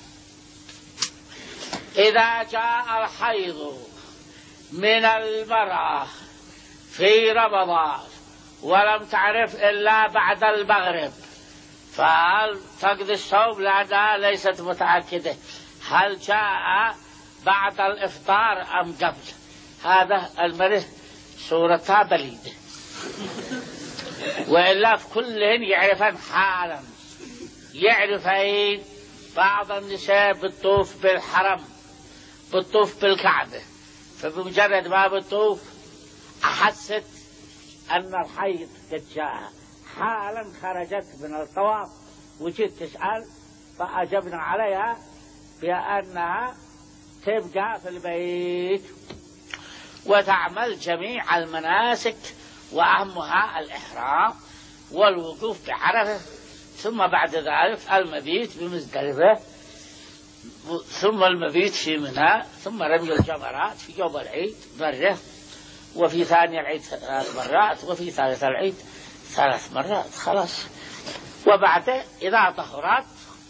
إذا جاء الحيض من المرأة في رمضان ولم تعرف إلا بعد المغرب فهل تقضي الصوم؟ لأنها ليست متأكدة هل جاء بعد الإفطار أم قبل. هذا المرأة صورتها بليدة، وإلا في كلهن يعرفن حالا. يعرفين بعض النساء بتطوف بالحرم بتطوف بالكعبة، فبمجرد ما بتطوف أحست أن الحيض قد جاء، حالا خرجت من الطواف وجيت تسأل، فأجبنا عليها بأنها تبقى في البيت وتعمل جميع المناسك، وأهمها الإحرام والوقوف بعرفة، ثم بعد ذلك المبيت بمزدلفة، ثم المبيت في منى، ثم رمي الجمرات في يوم العيد مرة، وفي ثاني العيد ثلاث مرات، وفي ثالث العيد ثلاث مرات. خلاص. وبعد إذا طهرت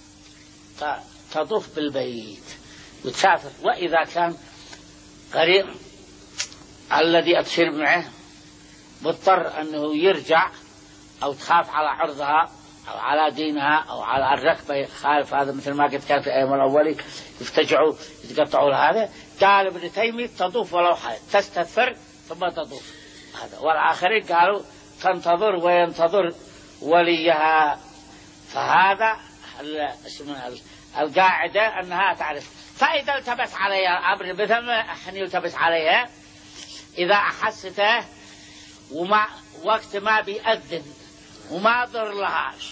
تطوف بالبيت وتسافر. وإذا كان قريب الذي أبشر معه مضطر أنه يرجع أو تخاف على عرضها أو على دينها أو على الركبة خالف، هذا مثل ما قد كان في أيام الأولي يفتجعوا يتقطعوا هذا، قال ابن تيمية تطوف ولو حال تستثفر ثم تطوف هذا. والآخرين قالوا تنتظر وينتظر وليها. فهذا اسمه القاعدة أنها تعرف. فإذا التبس عليها أمر مثل ما أحن يلتبس عليها، إذا أحسته وما وقت ما بيأذن وما ضر لهاش،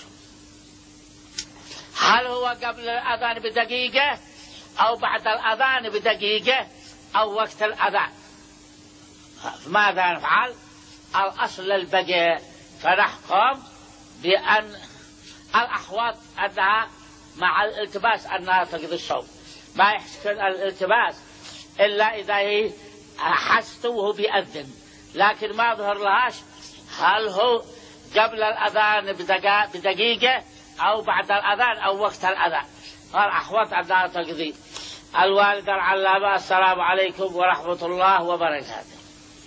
هل هو قبل الأذان بدقيقة أو بعد الأذان بدقيقة أو وقت الأذان؟ ماذا نفعل؟ الأصل البقاء، فنحكم بأن الأحوط أنها مع الالتباس أنها تقضي الصوم، ما يحسن الالتباس إلا إذا هي حسته وهو بيأذن لكن ما ظهر لهاش، هل هو قبل الأذان بدقيقة أو بعد الأذان أو وقت الأذان؟ قال أحوط أنها تقضي. الوالدة العلامة السلام عليكم ورحمة الله وبركاته.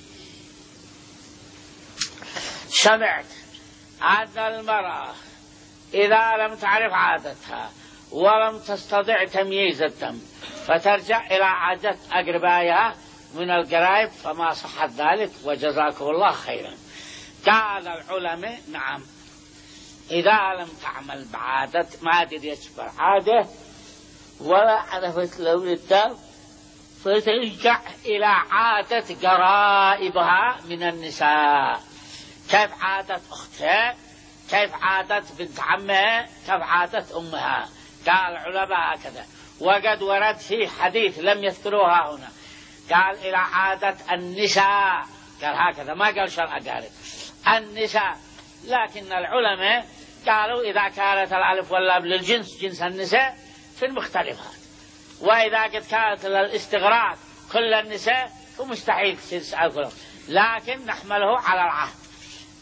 سمعت أن المرأة إذا لم تعرف عادتها ولم تستطع تمييز الدم فترجع إلى عادة أقربائها من القرايب فما صحت ذلك وجزاكم الله خيرا. قال العلماء نعم، إذا لم تعمل بعادة ما دريت بالعادة ولا عرفت لون الدم فترجع إلى عادة قرائبها من النساء، كيف عادة أختها، كيف عادة بنت عمها، كيف عادة أمها. قال العلماء هكذا. وقد ورد في حديث لم يذكروها هنا، قال إلى عادة النساء، قال هكذا ما قال شرع قارب النساء. لكن العلماء قالوا إذا كانت الألف واللام للجنس جنس النساء في المختلفات، وإذا قد كانت للاستغراق كل النساء فمستحيل تسأل كلهم، لكن نحمله على العهد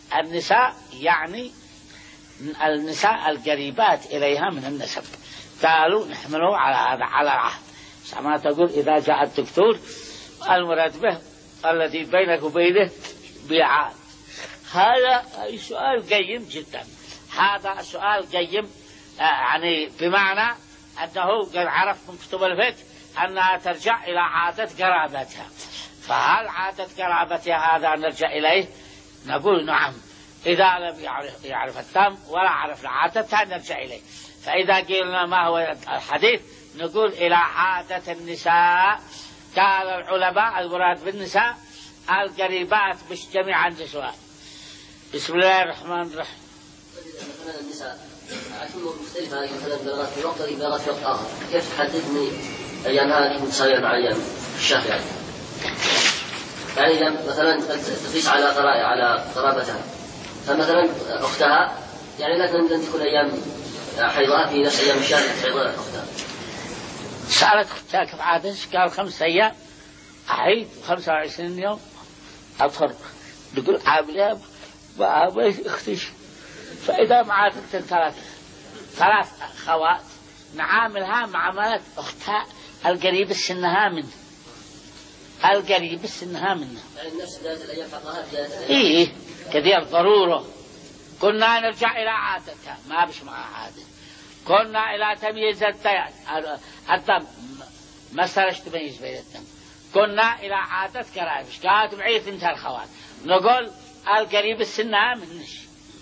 النساء يعني النساء القريبات إليها من النسب، قالوا نحمله على هذا على العهد. كما تقول إذا جاء الدكتور المراد به الذي بينك وبينه بيعاد. هذا سؤال قيم جدا، هذا سؤال قيم يعني بمعنى أنه قد عرف من كتب الفقه أنها ترجع إلى عادة قرابتها. فهل عادة قرابتها هذا نرجع إليه؟ نقول نعم، إذا لم يعرف, يعرف التام ولا عرف عادتها نرجع إليه. فإذا قلنا ما هو الحديث نقول إلى عادة النساء. قال العلماء المراد بالنساء القريبات مش جميعا نسوان. بسم الله الرحمن الرحيم. مثلا النساء أمور مختلفة، مثلا بلغت في وقت بلغت في وقت آخر، كيف تحددني أيام هذه متساوية مع أيام الشافعي؟ يعني إذا مثلا تقيس على قراءة على قرابتها، فمثلا أختها يعني لا تمكن تكون أيام حيضها في نفس أيام الشافعي حيضها أختها. سألت أختها كيف عادش؟ قال خمس أيام أحيض خمسة وعشرين يوم أطهر. تقول عاملها ما اختش. فإذا معك ثلاث ثلاث أخوات نعاملها معاملة أختها القريب السنها منه، القريب السنها منه. يعني نفس بداية الأيام حقها بداية الأيام. إيه كثير ضرورة. كنا نرجع إلى عادتها، ما بش معها عادة. كنا إلى تمييز الدم، ما صارش تميز بين الدم. كنا إلى عادة قرابش، قالت معي ثنت الخوات، نقول القريب السنها منش.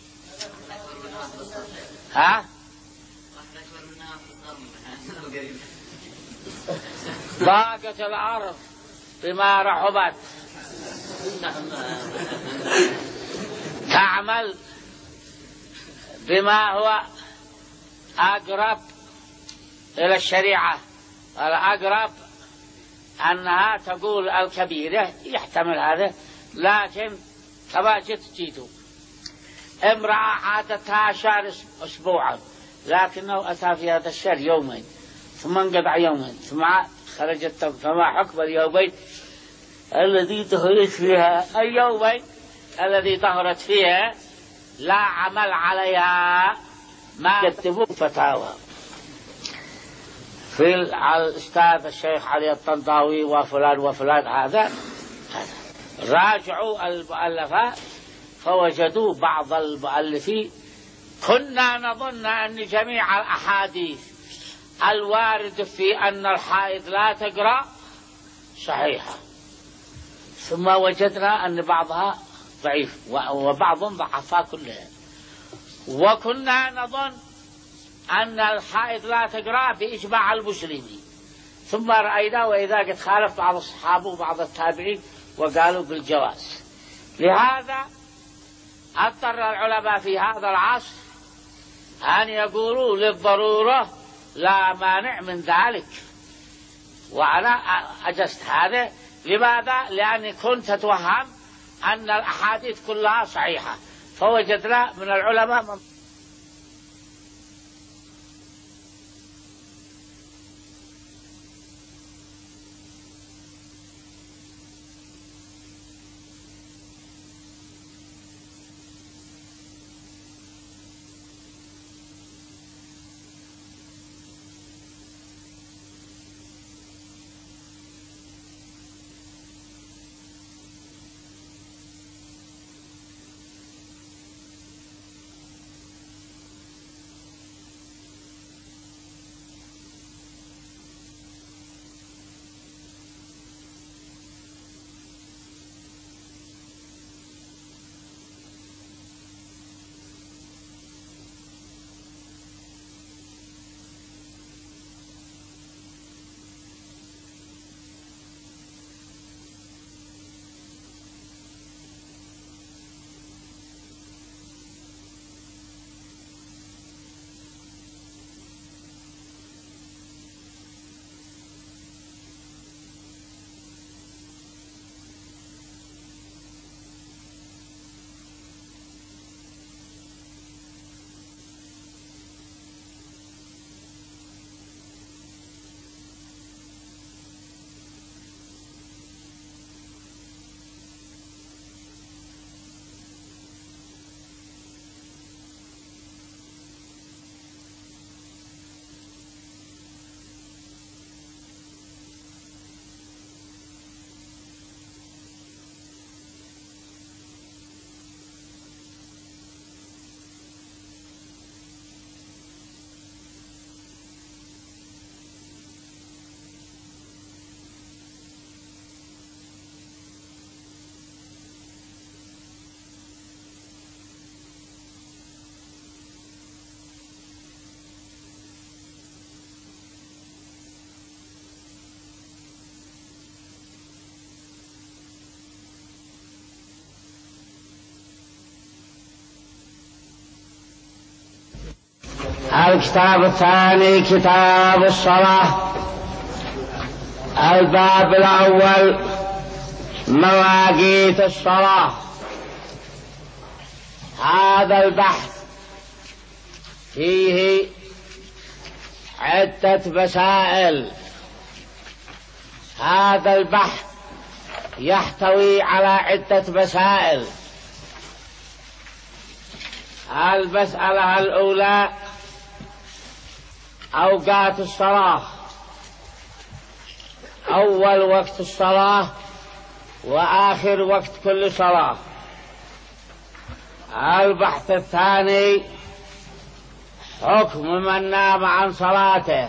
ها؟ ضاقت الأرض بما رحبت، تعمل بما هو أقرب إلى الشريعة. الأقرب أنها تقول الكبيرة، يحتمل هذا، لكن كما جت جيتوا امرأة عادتها شهر أسبوعا، لكنه أتى في هذا الشهر يومين ثم انقطع يومين ثم خرجت، فما حكم اليومين الذي طهرت فيها؟ اليومين الذي طهرت فيها لا عمل عليها، ما يكتبوا فتاوى. في الأستاذ الشيخ علي الطنطاوي وفلان وفلان هذا راجعوا المؤلفات فوجدوا بعض المؤلفين كنا نظن أن جميع الأحاديث الوارد في أن الحائض لا تقرأ صحيحة، ثم وجدنا أن بعضها ضعيف وبعض ضعفها كلها. وكنا نظن أن الحائض لا تقرأ بإجماع المسلمين، ثم رأينا وإذا قد خالف بعض الصحابة وبعض التابعين وقالوا بالجواز. لهذا اضطر العلماء في هذا العصر أن يقولوا للضرورة لا مانع من ذلك، وأنا أجزت هذا. لماذا؟ لأني كنت أتوهم أن الأحاديث كلها صحيحة، فوجدنا من العلماء من الكتاب الثاني كتاب الصلاة. الباب الأول مواقيت الصلاة. هذا البحث فيه عدة مسائل. هذا البحث يحتوي على عدة مسائل. المسألة الأولى أوقات الصلاة، أول وقت الصلاة وآخر وقت كل صلاة. البحث الثاني حكم من نام عن صلاته.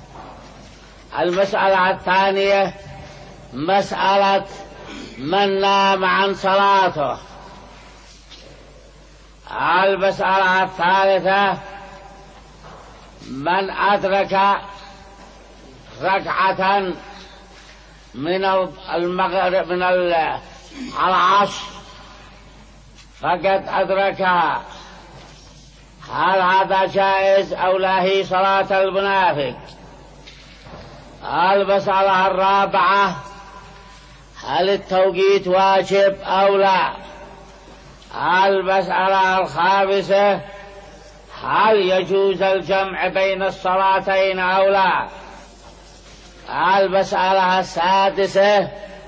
المسألة الثانية مسألة من نام عن صلاته. المسألة الثالثة من أدرك ركعة من المغرب من العصر فقد أدركها، هل هذا جائز أو لا؟ هي صلاة المنافق. المسألة الرابعة هل التوقيت واجب أو لا؟ المسألة الخامسة هل يجوز الجمع بين الصلاتين أو لا؟ المسألة السادسة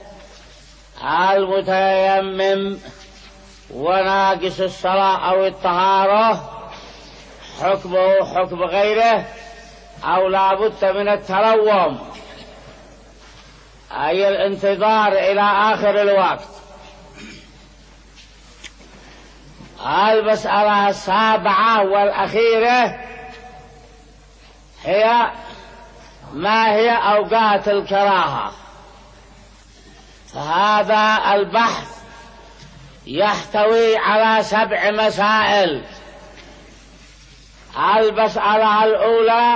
المتيمم وناقص الصلاة أو الطهارة حكمه حكم غيره أو لا بد من التلوم، أي الانتظار إلى آخر الوقت. المسألة السابعة والأخيرة هي ما هي أوقات الكراهة. فهذا البحث يحتوي على سبع مسائل. المسألة الأولى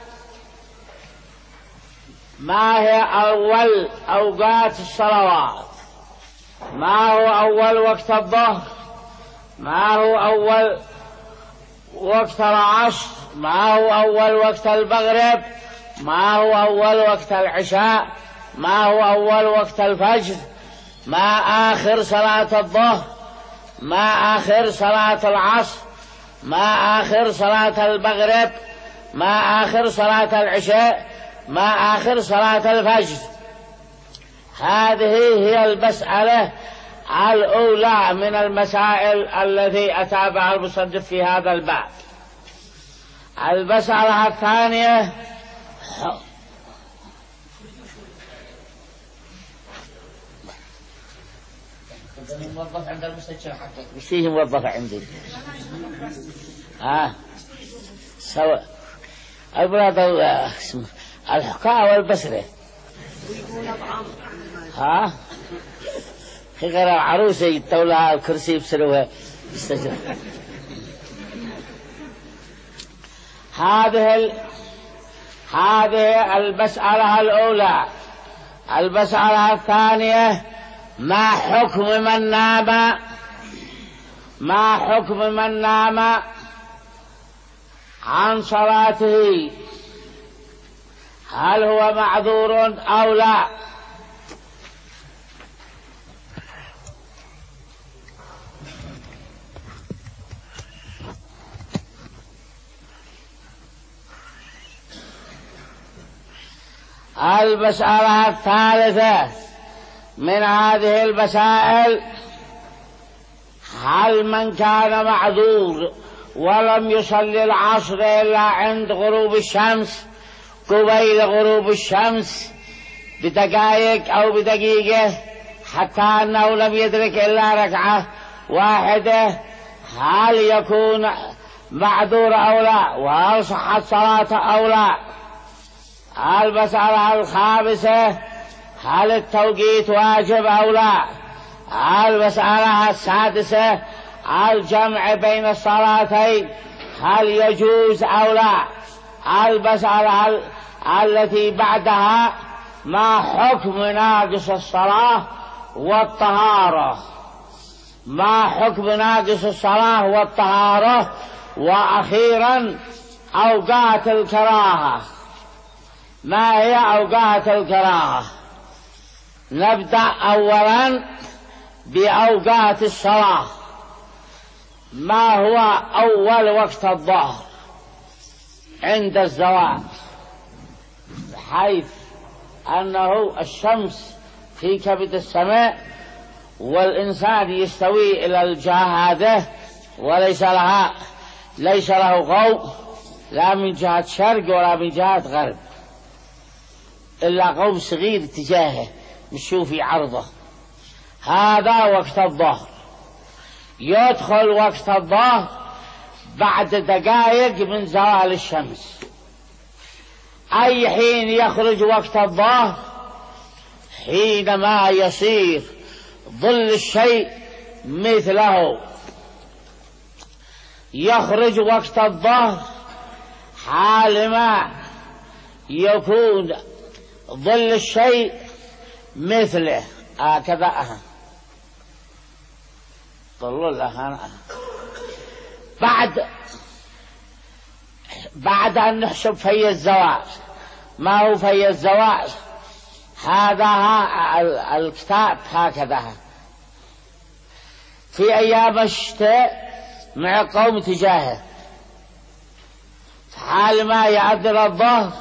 ما هي أول أوقات الصلوات، ما هو أول وقت الظهر، ما هو أول وقت العصر، ما هو أول وقت المغرب، ما هو أول وقت العشاء، ما هو أول وقت الفجر، ما آخر صلاة الظهر، ما آخر صلاة العصر، ما آخر صلاة المغرب، ما آخر صلاة العشاء، ما آخر صلاة الفجر. هذه هي المسألة الأولى من المسائل التي أتى بها المصنف في هذا الباب. المسألة الثانية موظف عند المستشفى حقك وش فيه موظف عندي؟ ها سواء أولاد الحكاء والبسرة ها غير العروسة يتولى الكرسي بسروها يستجر. هذه ال... هذه المسألة الأولى. المسألة الثانية ما حكم من نام ما حكم من نام عن صلاته، هل هو معذور أو لا؟ المسألة الثالثة من هذه المسائل هل من كان معذور ولم يصلي العصر إلا عند غروب الشمس قبيل غروب الشمس بدقائق أو بدقيقة حتى أنه لم يدرك إلا ركعة واحدة، هل يكون معذور أو لا؟ وهل صحت صلاته أو لا؟ المسألة الخامسة هل التوقيت واجب أو لا؟ المسألة السادسة الجمع بين الصلاتين هل يجوز أو لا؟ المسألة التي بعدها ما حكم ناقص الصلاة والطهارة، ما حكم ناقص الصلاة والطهارة. وأخيرا أوقات الكراهة. ما هي أوقات الكراهة؟ نبدأ أولا بأوقات الصلاة. ما هو أول وقت الظهر؟ عند الزوال، حيث أنه الشمس في كبد السماء والإنسان يستوي إلى الجهة هذه وليس لها ليس له ضوء لا من جهة شرق ولا من جهة غرب، إلا قوم صغير تجاهه مشوا في عرضه. هذا وقت الظهر. يدخل وقت الظهر بعد دقائق من زوال الشمس. أي حين يخرج وقت الظهر؟ حينما يصير ظل الشيء مثله. يخرج وقت الظهر حالما يكون ظل الشيء مثله. هكذا أه. ظل له بعد بعد أن نحسب في الزوال. ما هو في الزوال؟ هذا الكتاب هكذا في أيام الشتاء مع قوم تجاهه، حال ما يعذر الظهر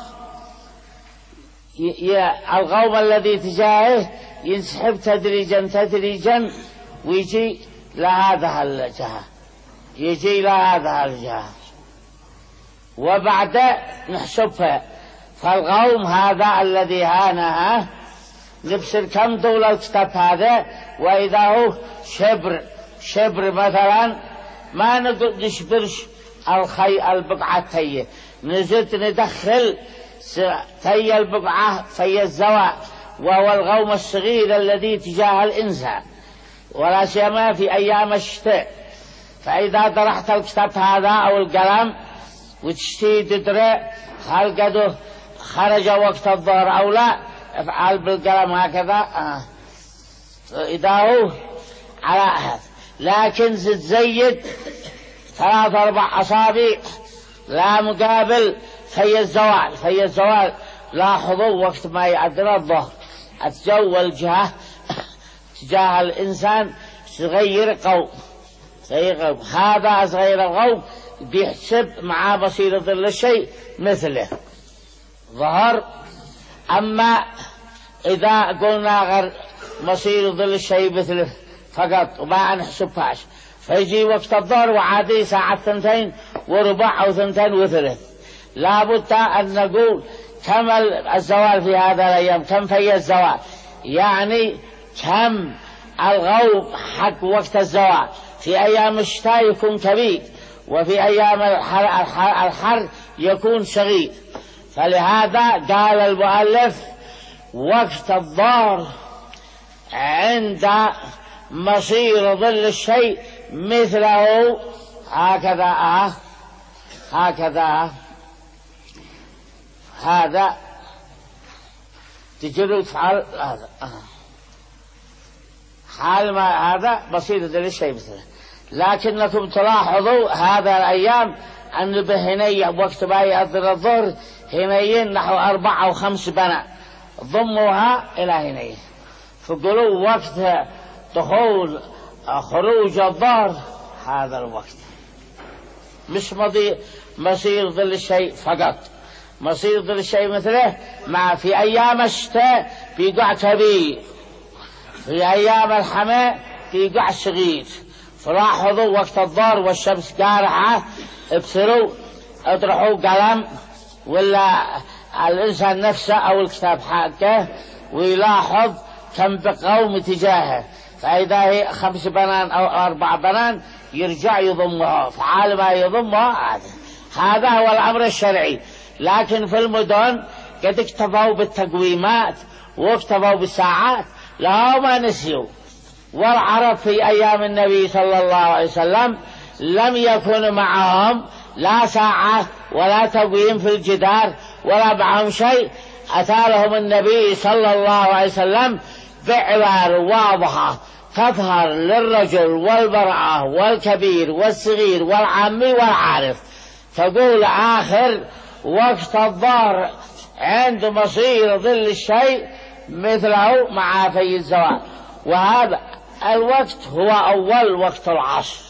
القوم الذي تجاهه ينسحب تدريجا تدريجا ويجي لهذا الجهة، يجي لهذا الجهة، وبعد نحسبها. فالقوم هذا الذي هانها نبصر كم دول الكتاب هذا، وإذا هو شبر شبر مثلا ما نقول نشبرش الخي البقعة تي، نزلت ندخل تي البقعة في الزواء، وهو القوم الصغير الذي تجاه الإنسان، ولا سيما في أيام الشتاء. فإذا طرحت الكتاب هذا أو القلم وتشتي تدري هل قد خرج وقت الظهر أو لا، افعل بالقلم هكذا آه. إذا هو على هذا، لكن زيد ثلاث أربع أصابع لا مقابل في الزوال. في الزوال لاحظوا وقت ما يعدل الظهر الجو والجهة تجاه الإنسان صغير قوم صغير. هذا صغير القوم بيحسب مع بصير ظل الشيء مثله ظهر. أما إذا قلنا غير مصير ظل الشيء مثله فقط وما نحسبهاش، فيجي وقت الظهر وعادي ساعة ثنتين وربع أو ثنتين وثلث، لابد أن نقول كم الزوال في هذا الأيام، كم في الزوال، يعني كم الغوب حق وقت الزوال. في أيام الشتاء يكون كبير، وفي أيام الحر, الحر, الحر يكون صغير. فلهذا قال المؤلف وقت الظهر عند مصير ظل الشيء مثله هكذا آه هكذا هذا تجري تفعل هذا آه. حال ما هذا مصير ظل الشيء مثله. لكنكم تلاحظوا هذا الأيام أن بهني وقت ما يأذن الظهر هنيين نحو أربعة أو خمس بنات ضموها إلى هنيين، فقلوا وقت دخول خروج الظهر هذا الوقت، مش مضي مصير ظل الشيء فقط. مصير ظل الشيء مثله مع في أيام الشتاء بيقع كبير، في أيام الحماء بيقع صغير. فلاحظوا وقت الظهر والشمس قارعة ابصروا اطرحوا قلم ولا الإنسان نفسه أو الكتاب حقه ويلاحظ كم بقوم تجاهه، فإذا هي خمس بنان أو أربع بنان يرجع يضمها، فعال ما يضمها هذا هذا هو الأمر الشرعي. لكن في المدن قد اكتفوا بالتقويمات واكتفوا بالساعات، لا ما نسيوا. والعرب في أيام النبي صلى الله عليه وسلم لم يكن معهم لا ساعة ولا تقويم في الجدار ولا معهم شيء. أتى لهم النبي صلى الله عليه وسلم بعبارة واضحة تظهر للرجل والمرأة والكبير والصغير والعامي والعارف، تقول آخر وقت الظهر عند مصير ظل الشيء مثله مع في الزوال، وهذا الوقت هو أول وقت العصر.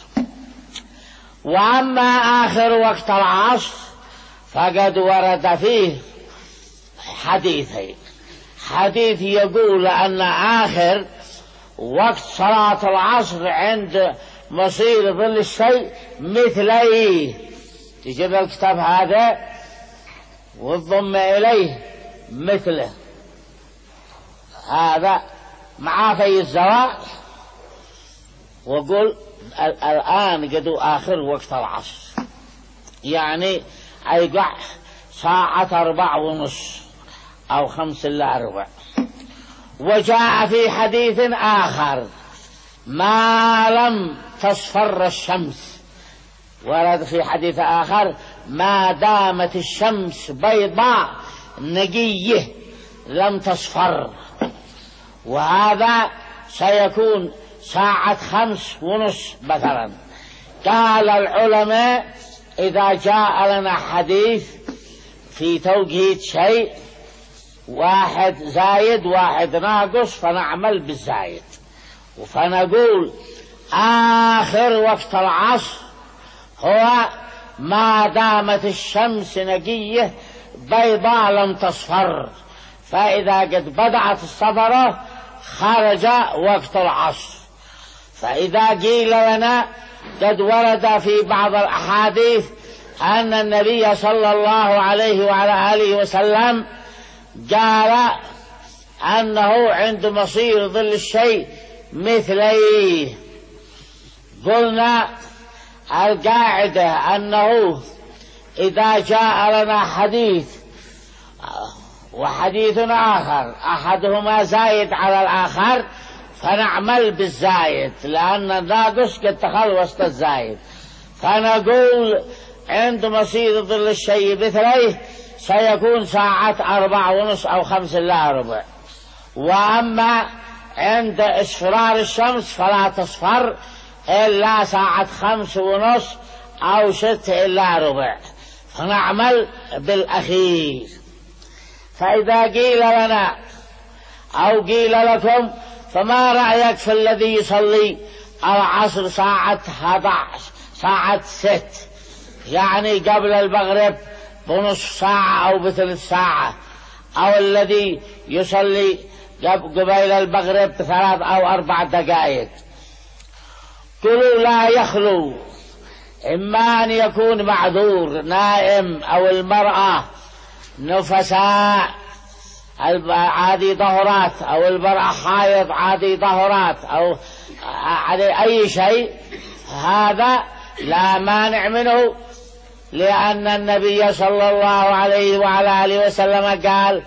وأما آخر وقت العصر فقد ورد فيه حديثين. حديث يقول أن آخر وقت صلاة العصر عند مصير ظل الشيء مثليه، تجيب الكتاب هذا والضم إليه مثله، هذا مع في الزوال، وقل الآن قدوا آخر وقت العصر، يعني أيقع ساعة أربع ونص أو خمس إلا أربع. وجاء في حديث آخر ما لم تصفر الشمس، ورد في حديث آخر ما دامت الشمس بيضاء نقية لم تصفر، وهذا سيكون ساعة خمس ونص مثلا. قال العلماء إذا جاء لنا حديث في توقيت شيء واحد زايد واحد ناقص فنعمل بالزايد، فنقول آخر وقت العصر هو ما دامت الشمس نقية بيضاء لم تصفر، فإذا قد بدأت الصفرة خرج وقت العصر. فإذا قيل لنا قد ورد في بعض الأحاديث أن النبي صلى الله عليه وعلى آله وسلم قال أنه عند مصير ظل الشيء مثليه، قلنا القاعدة أنه إذا جاء لنا حديث وحديث آخر أحدهما زايد على الآخر فنعمل بالزايد، لأن الناقص قد تخلص الزايد، فنقول عند مصير ظل الشيء مثليه سيكون ساعة أربع ونص أو خمس إلا ربع. وأما عند اصفرار الشمس فلا تصفر إلا ساعة خمس ونص أو ست إلا ربع، فنعمل بالأخير. فإذا قيل لنا أو قيل لكم فما رأيك في الذي يصلي العصر ساعة أحد عشر ساعة ست، يعني قبل المغرب بنصف ساعة أو بثلث ساعة، أو الذي يصلي قبيل المغرب بثلاث أو أربع دقائق؟ قلوا لا يخلو، إما أن يكون معذور نائم أو المرأة نفساء عادي ظهرات أو المرأة حائض عادي ظهرات أو على أي شيء، هذا لا مانع منه، لأن النبي صلى الله عليه وعلى آله وسلم قال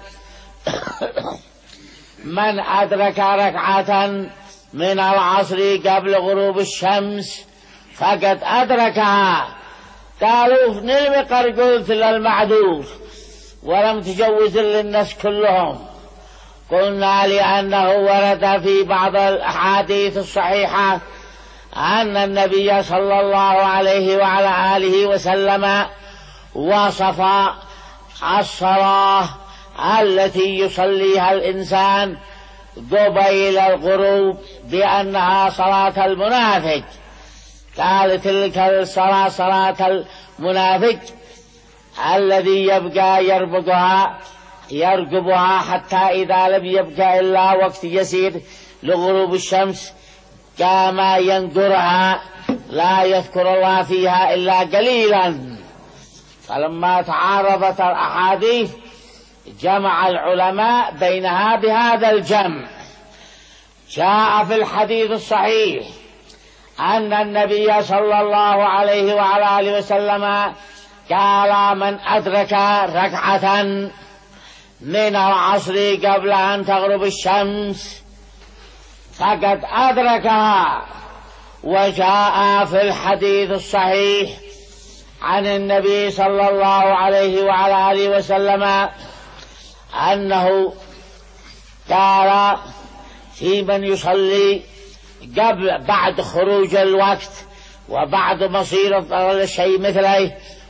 من أدرك ركعة من العصر قبل غروب الشمس فقد أدركها. قالوا نلمقر قلت للمعذور ولم تجوز للناس كلهم، قلنا لأنه ورد في بعض الأحاديث الصحيحة أن النبي صلى الله عليه وعلى آله وسلم وصف الصلاة التي يصليها الإنسان قبيل الغروب بأنها صلاة المنافق، قال تلك الصلاة صلاة المنافق الذي يبقى يربقها يرقبها حتى إذا لم يبقى إلا وقت يسير لغروب الشمس قام ينقرها لا يذكر الله فيها إلا قليلا. فلما تعارضت الأحاديث جمع العلماء بينها بهذا الجمع. جاء في الحديث الصحيح أن النبي صلى الله عليه وعلى آله وسلم قال من أدرك ركعة من العصر قبل أن تغرب الشمس فقد أدركها. وجاء في الحديث الصحيح عن النبي صلى الله عليه وعلى آله وسلم أنه قال في من يصلي قبل بعد خروج الوقت وبعد مصير الشيء مثله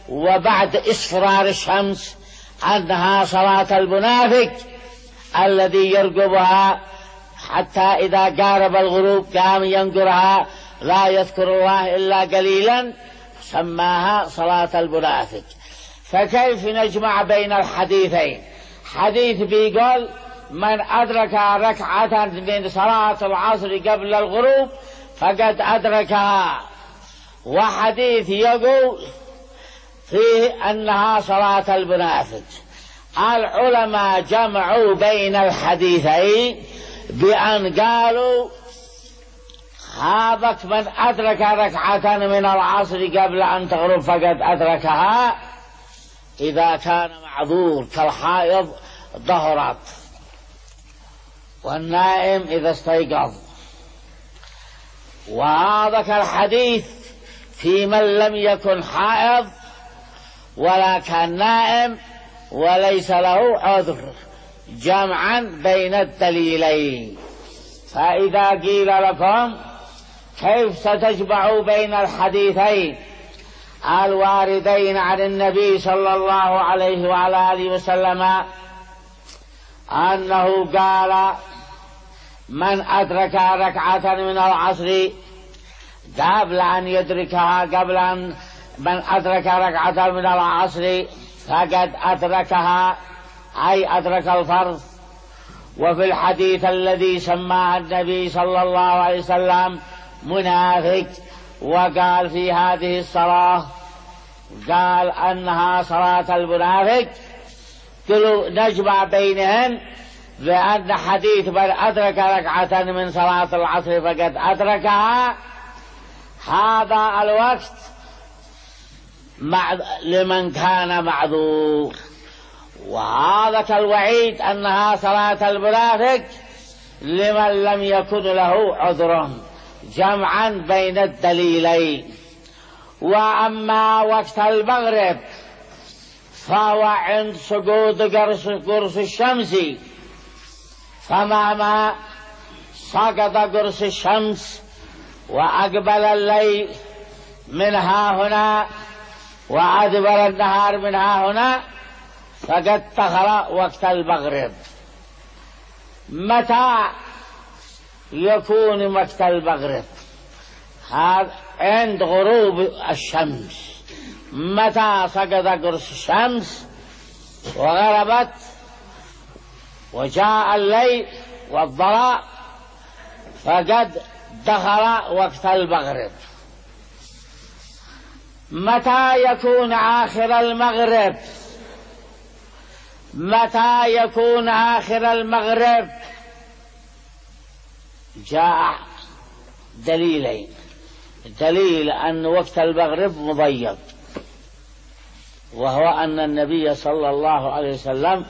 وبعد اصفرار الشمس أنها صلاة المنافق الذي يرقبها حتى إذا قارب الغروب قام ينقرها لا يذكر الله إلا قليلا، سماها صلاة المنافق. فكيف نجمع بين الحديثين؟ حديث بيقول من أدرك ركعة من صلاة العصر قبل الغروب فقد أدركها، وحديث يقول فيه أنها صلاة المنافق. العلماء جمعوا بين الحديثين بأن قالوا هذا من أدرك ركعة من العصر قبل أن تغرب فقد أدركها إذا كان معذور كالحائض ظهرت، والنائم إذا استيقظ. وهذا كالحديث في من لم يكن حائض ولا كان نائم وليس له عذر، جمعا بين الدليلين. فإذا قيل لكم كيف ستجمعوا بين الحديثين الواردين عن النبي صلى الله عليه وعلى آله وسلم أنه قال من أدرك ركعة من العصر قبل أن يدركها قبل أن من أدرك ركعة من العصر فقد أدركها أي أدرك الفرض. وفي الحديث الذي سماه النبي صلى الله عليه وسلم منافق وقال في هذه الصلاة قال أنها صلاة المنافق، قالوا نجمع بينهن بأن حديث من أدرك ركعة من صلاة العصر فقد أدركها هذا الوقت مع لمن كان معذور، وهذا كالوعيد أنها صلاة المنافق لمن لم يكن له عذر، جمعا بين الدليلين. وأما وقت المغرب فهو عند سقوط قرص, قرص الشمس، فمهما سقط قرص الشمس وأقبل الليل منها هنا وأدبر النهار منها هنا فقد دخل وقت المغرب. متى يكون وقت المغرب؟ هذا عند غروب الشمس. متى سقط قرص الشمس وغربت وجاء الليل والضراء فقد دخل وقت المغرب. متى يكون آخر المغرب؟ متى يكون آخر المغرب؟ جاء دليلين. دليل أن وقت المغرب مضيق، وهو أن النبي صلى الله عليه وسلم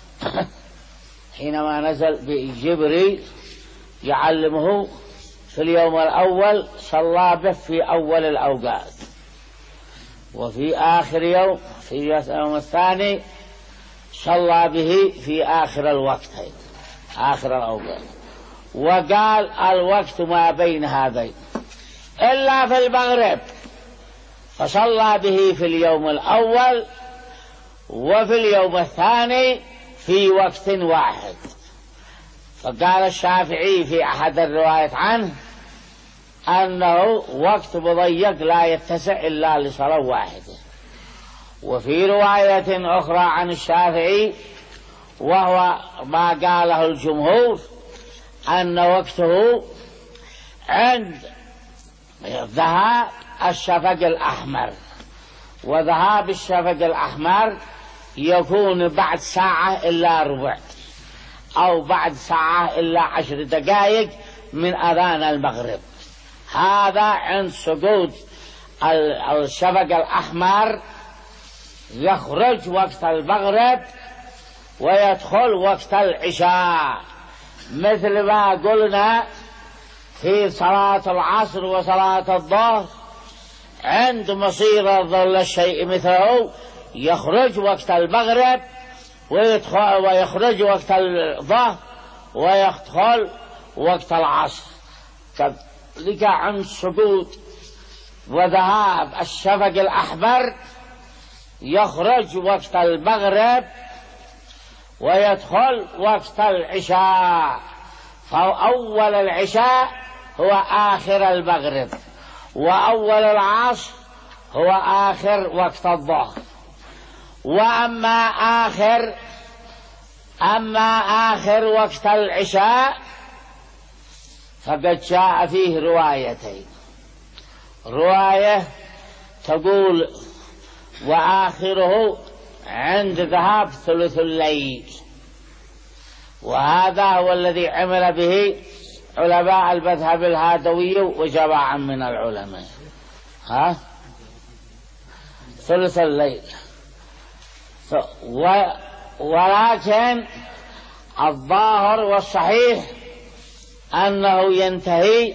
حينما نزل بجبريل يعلمه في اليوم الأول صلى به في أول الأوقات، وفي آخر يوم في اليوم الثاني صلى به في آخر الوقتين آخر الأوقات. وقال الوقت ما بين هذين إلا في المغرب، فصلى به في اليوم الأول وفي اليوم الثاني في وقت واحد. فقال الشافعي في أحد الروايات عنه أنه وقت مضيق لا يتسع إلا لصلاة واحدة. وفي رواية أخرى عن الشافعي وهو ما قاله الجمهور أن وقته عند ذهاب الشفق الأحمر، وذهاب الشفق الأحمر يكون بعد ساعة إلا ربع أو بعد ساعة إلا عشر دقائق من أذان المغرب. هذا عند سقوط الشفق الأحمر يخرج وقت المغرب ويدخل وقت العشاء، مثل ما قلنا في صلاة العصر وصلاة الظهر عند مصير ظل الشيء مثله يخرج وقت المغرب ويدخل ويخرج وقت الظهر ويدخل وقت العصر. كذلك عند سقوط وذهاب الشفق الأحمر يخرج وقت المغرب ويدخل وقت العشاء، فأول العشاء هو آخر المغرب، وأول العصر هو آخر وقت الظهر. وأما آخر أما آخر وقت العشاء فقد جاء فيه روايتين. رواية تقول وآخره عند ذهاب ثلث الليل، وهذا هو الذي عمل به علماء المذهب الهادوي وجماعة من العلماء. ها ثلث الليل. ولكن الظاهر والصحيح أنه ينتهي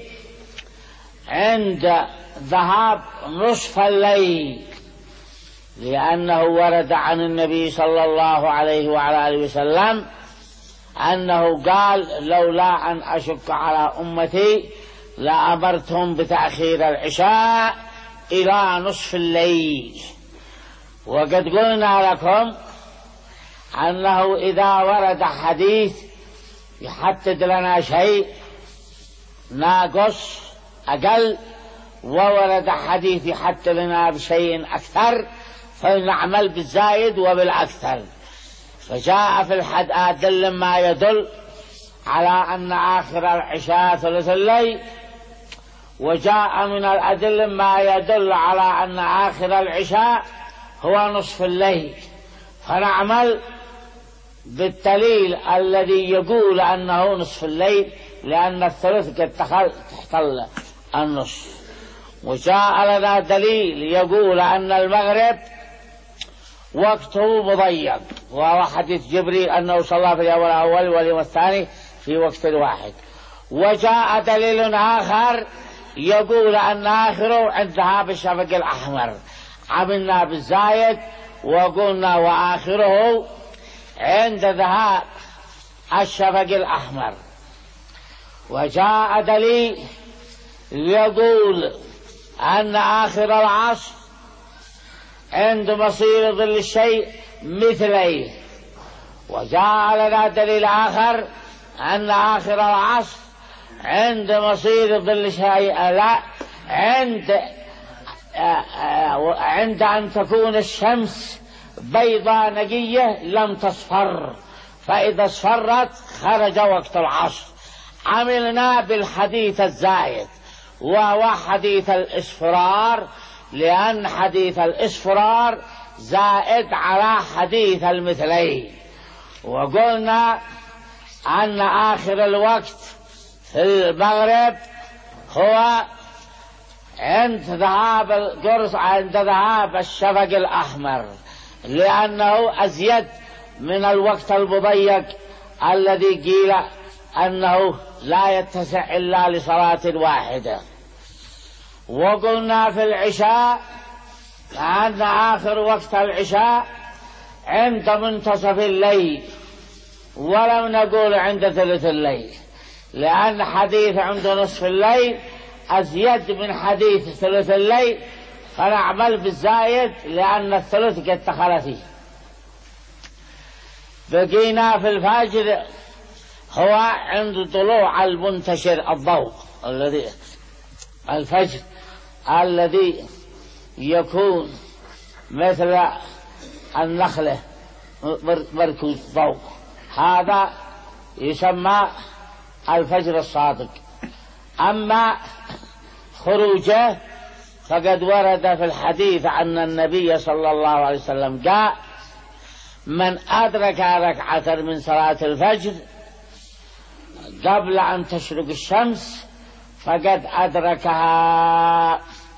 عند ذهاب نصف الليل، لأنه ورد عن النبي صلى الله عليه وعلى آله وسلم أنه قال لولا أن أشق على أمتي لأمرتهم بتأخير العشاء إلى نصف الليل. وقد قلنا لكم أنه إذا ورد حديث يحدد لنا شيء ناقص أقل، وورد حديث يحدد لنا بشيء أكثر، فنعمل بالزايد وبالأكثر. فجاء في الحديث ما يدل على أن آخر العشاء ثلث الليل، وجاء من الأدلة ما يدل على أن آخر العشاء هو نصف الليل، فنعمل بالدليل الذي يقول أنه نصف الليل، لأن الثلث قد تحتل النصف. وجاء لنا دليل يقول أن المغرب وقته مضيق، وهو حديث جبريل أنه صلى في اليوم الأول واليوم الثاني في وقت واحد. وجاء دليل آخر يقول أن آخره عند ذهاب الشفق الأحمر، عملنا بالزايد وقلنا وآخره عند ذهاب الشفق الأحمر. وجاء دليل يقول أن آخر العصر عند مصير ظل الشيء مثليه. وجاء لنا دليل آخر أن آخر العصر عند مصير ظل الشيء لا عند عند أن تكون الشمس بيضاء نقية لم تصفر، فإذا اصفرت خرج وقت العصر. عملنا بالحديث الزايد وهو حديث الإصفرار، لأن حديث الإصفرار زائد على حديث المثلين. وقلنا أن آخر الوقت في المغرب هو عند ذهاب القرص عند ذهاب الشفق الأحمر، لأنه أزيد من الوقت المضيق الذي قيل أنه لا يتسع إلا لصلاة واحدة. وقلنا في العشاء أن آخر وقت العشاء عند منتصف الليل، ولم نقول عند ثلث الليل، لأن حديث عند نصف الليل أزيد من حديث ثلث الليل، فنعمل بالزايد لأن الثلث قد دخل فيه. بقينا في الفجر هو عند طلوع المنتشر الضوء الذي الفجر الذي يكون مثل النخلة مركوز ضوء، هذا يسمى الفجر الصادق. أما خروجه فقد ورد في الحديث أن النبي صلى الله عليه وسلم قال من أدرك ركعة من صلاة الفجر قبل أن تشرق الشمس فقد أدركها.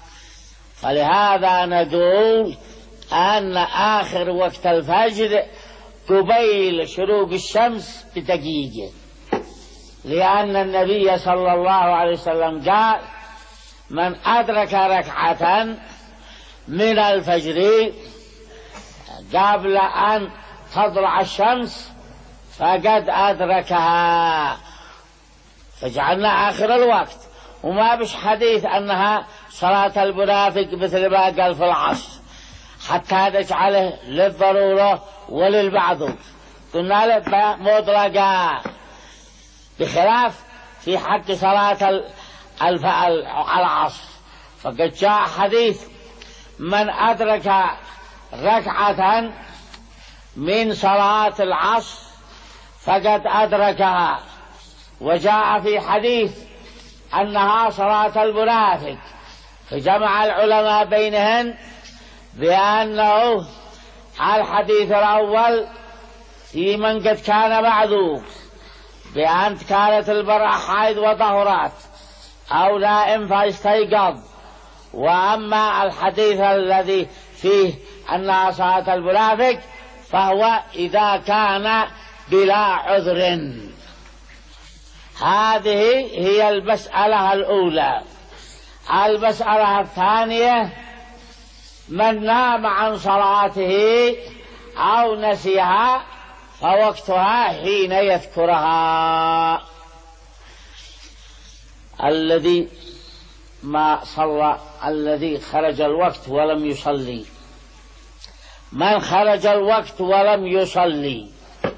فلهذا نقول أن آخر وقت الفجر قبيل شروق الشمس بدقيقة، لأن النبي صلى الله عليه وسلم قال من أدرك ركعة من الفجر قبل أن تطلع الشمس فقد أدركها، فجعلنا آخر الوقت. وما بش حديث أنها صلاة المنافق مثل ما قال في العصر، حتى تجعله للضرورة وللبعض، قلنا له مطلقا، بخلاف في حق صلاة العصر، فقد جاء حديث من أدرك ركعة من صلاة العصر فقد أدركها. وجاء في حديث أنها صلاة المنافق، فجمع العلماء بينهن بأنه الحديث الأول في من قد كان معذور بأن كانت المرأة حائض وطهرات أو نائم فاستيقظ، وأما الحديث الذي فيه أنها صلاة المنافق فهو إذا كان بلا عذر. هذه هي المسألة الأولى. المسألة الثانية من نام عن صلاته أو نسيها فوقتها حين يذكرها. الذي ما صلى، الذي خرج الوقت ولم يصلي، من خرج الوقت ولم يصلي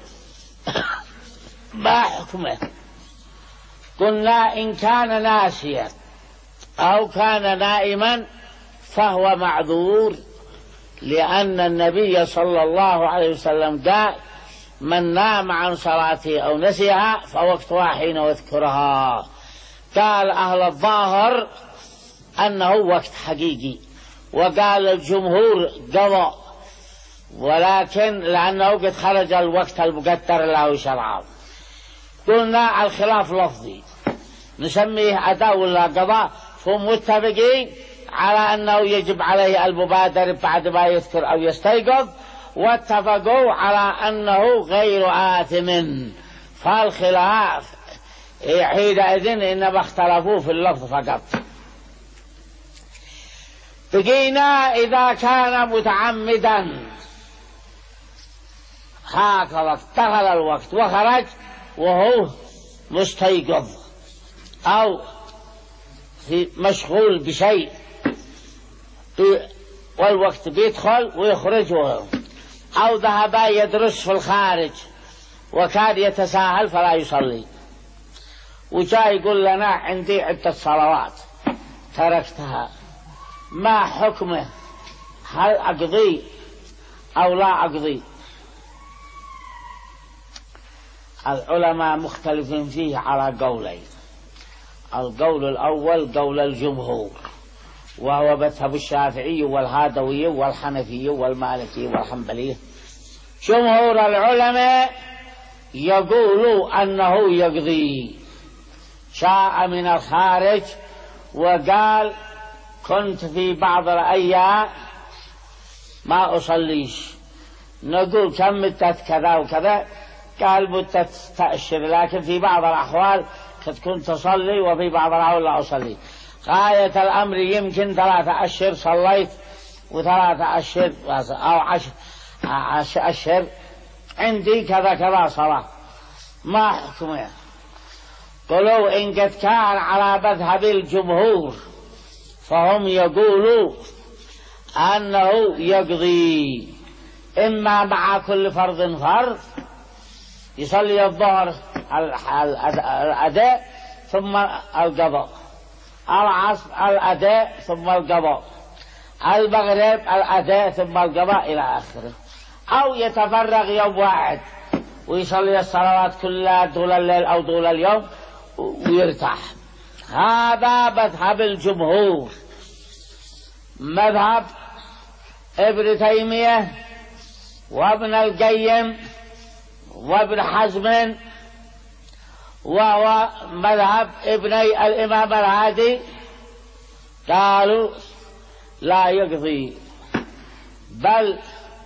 ما حكمه؟ قلنا إن كان ناسيا أو كان نائما فهو معذور، لأن النبي صلى الله عليه وسلم قال من نام عن صلاته أو نسيها فوقتها حين يذكرها. قال أهل الظاهر أنه وقت حقيقي، وقال الجمهور قضاء، ولكن لأنه قد خرج الوقت المقدر له شرعا. قلنا الخلاف لفظي، نسميه أداء ولا قضاء، فهم متفقين على أنه يجب عليه المبادرة بعد ما يذكر أو يستيقظ، واتفقوا على أنه غير آثم. فالخلاف حينئذ إنما اختلفوا في اللفظ فقط. بقينا إذا كان متعمدا هكذا دخل الوقت وخرج وهو مستيقظ أو في مشغول بشيء والوقت بيدخل ويخرج وهو، أو ذهب يدرس في الخارج وكان يتساهل فلا يصلي، وجاء يقول لنا عندي عدة صلوات تركتها، ما حكمه؟ هل أقضي أو لا أقضي؟ العلماء مختلفين فيه على قولين. القول الأول قول الجمهور، وهو مذهب الشافعي والهادوي والحنفي والمالكي والحنبلي. جمهور العلماء يقولوا أنه يقضي. جاء من الخارج وقال كنت في بعض الأيام ما أصليش. نقول كم مدة كذا وكذا؟ قال مدة تأشر، لكن في بعض الأحوال قد كنت أصلي وفي بعض الأحوال لا أصلي. غاية الأمر يمكن ثلاثة أشهر صليت وثلاثة أشهر أو عشر أشهر عندي كذا كذا صلاة، ما حكمه؟ قالوا إن قد كان على مذهب الجمهور فهم يقولوا أنه يقضي، إما مع كل فرض فرض يصلي الظهر الأداء ثم القضاء، العصر الأداء ثم القضاء، المغرب الأداء ثم القضاء إلى آخره، أو يتفرغ يوم واحد ويصلي الصلوات كلها طول الليل أو طول اليوم ويرتاح. هذا مذهب الجمهور. مذهب ابن تيمية وابن القيم وابن حزم وهو مذهب ابني الإمام الهادي قالوا لا يقضي، بل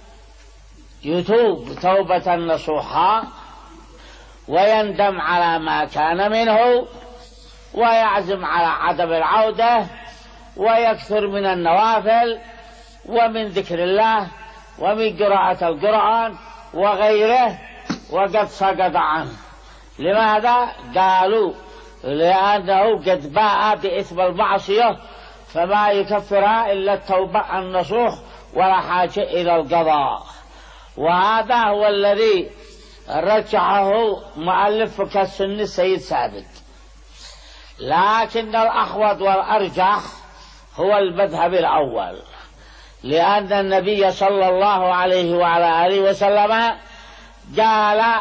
يتوب توبة نصوحا ويندم على ما كان منه ويعزم على عدم العودة ويكثر من النوافل ومن ذكر الله ومن قراءة القرآن وغيره، وقد سقط عنه. لماذا؟ قالوا لأنه قد باء بإثم المعصية فما يكفرها إلا التوبة النصوح ولا حاجة إلى القضاء. وهذا هو الذي رجحه مؤلف كالسنة السيد ثابت. لكن الأحوط والأرجح هو المذهب الأول، لأن النبي صلى الله عليه وعلى آله وسلم قال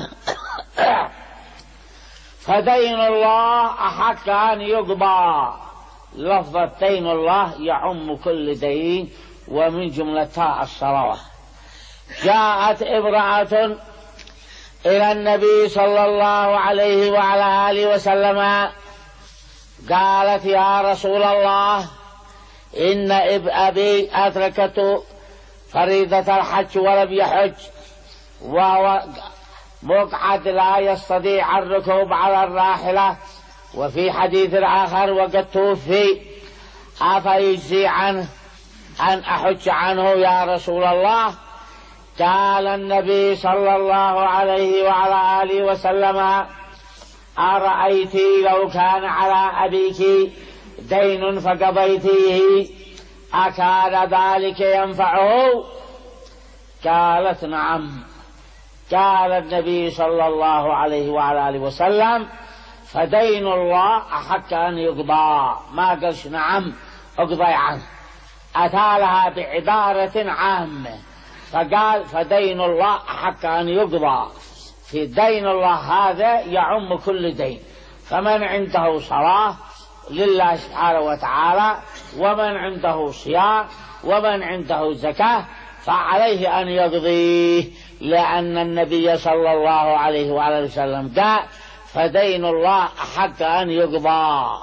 فدين الله أحق أن يقضى. لفظ دين الله يعم كل دين، ومن جملتها الصلاة. جاءت امرأة إلى النبي صلى الله عليه وعلى آله وسلم قالت يا رسول الله إن أبي أدركت فريضة الحج ولم يحج، وهو مقعد لا يستطيع الركوب على الراحلة، وفي حديث آخر وقد توفي، أفيجزي عنه أن أحج عنه يا رسول الله؟ قال النبي صلى الله عليه وعلى آله وسلم أرأيت لو كان على أبيك دين فقضيتيه أكان ذلك ينفعه؟ قالت نعم. قال النبي صلى الله عليه وعلى آله وسلم فدين الله أحق أن يقضى، ما قالش نعم اقضي عنه، أتى لها بعبارة عامة فقال فدين الله أحق أن يقضى. في دين الله هذا يعم كل دين، فمن عنده صلاة لله سبحانه وتعالى، ومن عنده صيام، ومن عنده زكاة، فعليه أن يقضيه، لأن النبي صلى الله عليه وعلى وسلم قال فدين الله أحق أن يقضى.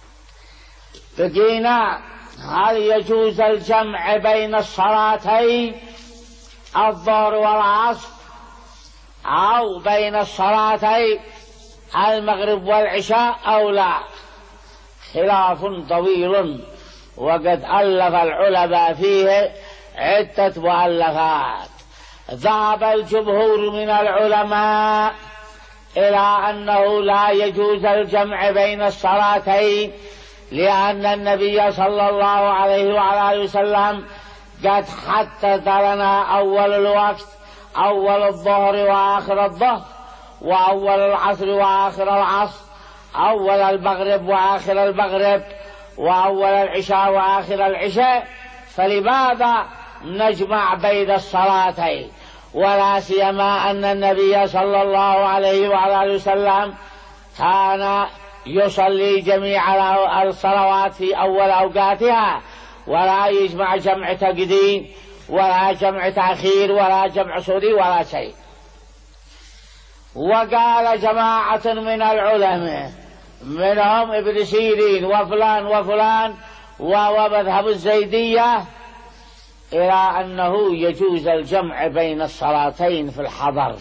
بقينا هل يجوز الجمع بين الصلاتين الظهر والعصر، أو بين الصلاتين المغرب والعشاء أو لا؟ خلاف طويل، وقد ألف العلماء فيه عدة مؤلفات. ذهب الجمهور من العلماء إلى أنه لا يجوز الجمع بين الصلاتين، لأن النبي صلى الله عليه وعلى آله وسلم قد حدد لنا أول الوقت أول الظهر وآخر الظهر، وأول العصر وآخر العصر، أول المغرب وآخر المغرب، وأول العشاء وآخر العشاء، فلماذا نجمع بين الصلاتين؟ ولا سيما أن النبي صلى الله عليه وعلى آله وسلم كان يصلي جميع الصلوات في أول أوقاتها، ولا يجمع جمع تقديم ولا جمع تأخير ولا جمع سوري ولا شيء. وقال جماعة من العلماء منهم ابن سيرين وفلان وفلان ومذهب الزيدية إلى أنه يجوز الجمع بين الصلاتين في الحضر.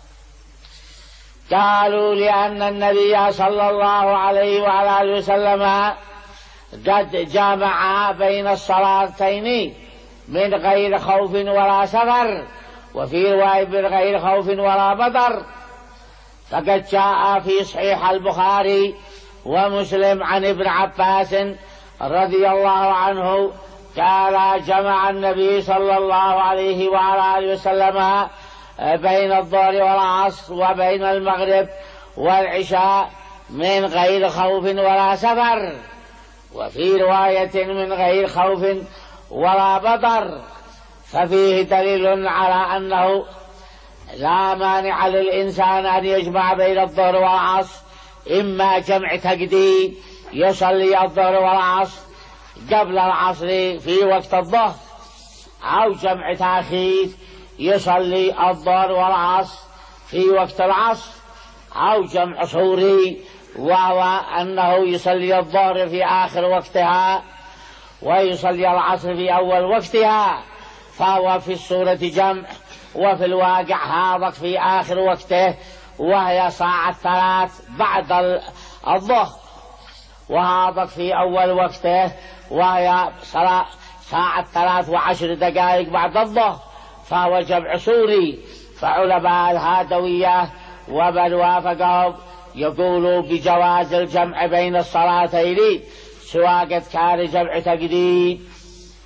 قالوا لأن النبي صلى الله عليه وعلى آله وسلم قد جمع بين الصلاتين من غير خوف ولا سفر، وفي رواية من غير خوف ولا مطر، فقد جاء في صحيح البخاري ومسلم عن ابن عباس رضي الله عنه قال جمع النبي صلى الله عليه وعلى آله وسلم بين الظهر والعصر وبين المغرب والعشاء من غير خوف ولا سفر، وفي رواية من غير خوف ولا مطر، ففيه دليل على أنه لا مانع للإنسان أن يجمع بين الظهر والعصر، إما جمع تقديم يصلي الظهر والعصر قبل العصر في وقت الظهر، أو جمع تأخير يصلي الظهر والعصر في وقت العصر، أو جمع صوري وهو أنه يصلي الظهر في آخر وقتها ويصلي العصر في أول وقتها، فهو في الصورة جمع، وفي الواقع هذا في آخر وقته وهي ساعة ثلاث بعد الظهر، وهذا في أول وقته وهي ساعة ثلاث وعشر دقائق بعد الظهر، فهو جمع صوري. فعلماء الهادوية ومن وافقهم يقولوا بجواز الجمع بين الصلاتين، سواء قد كان جمع تقديم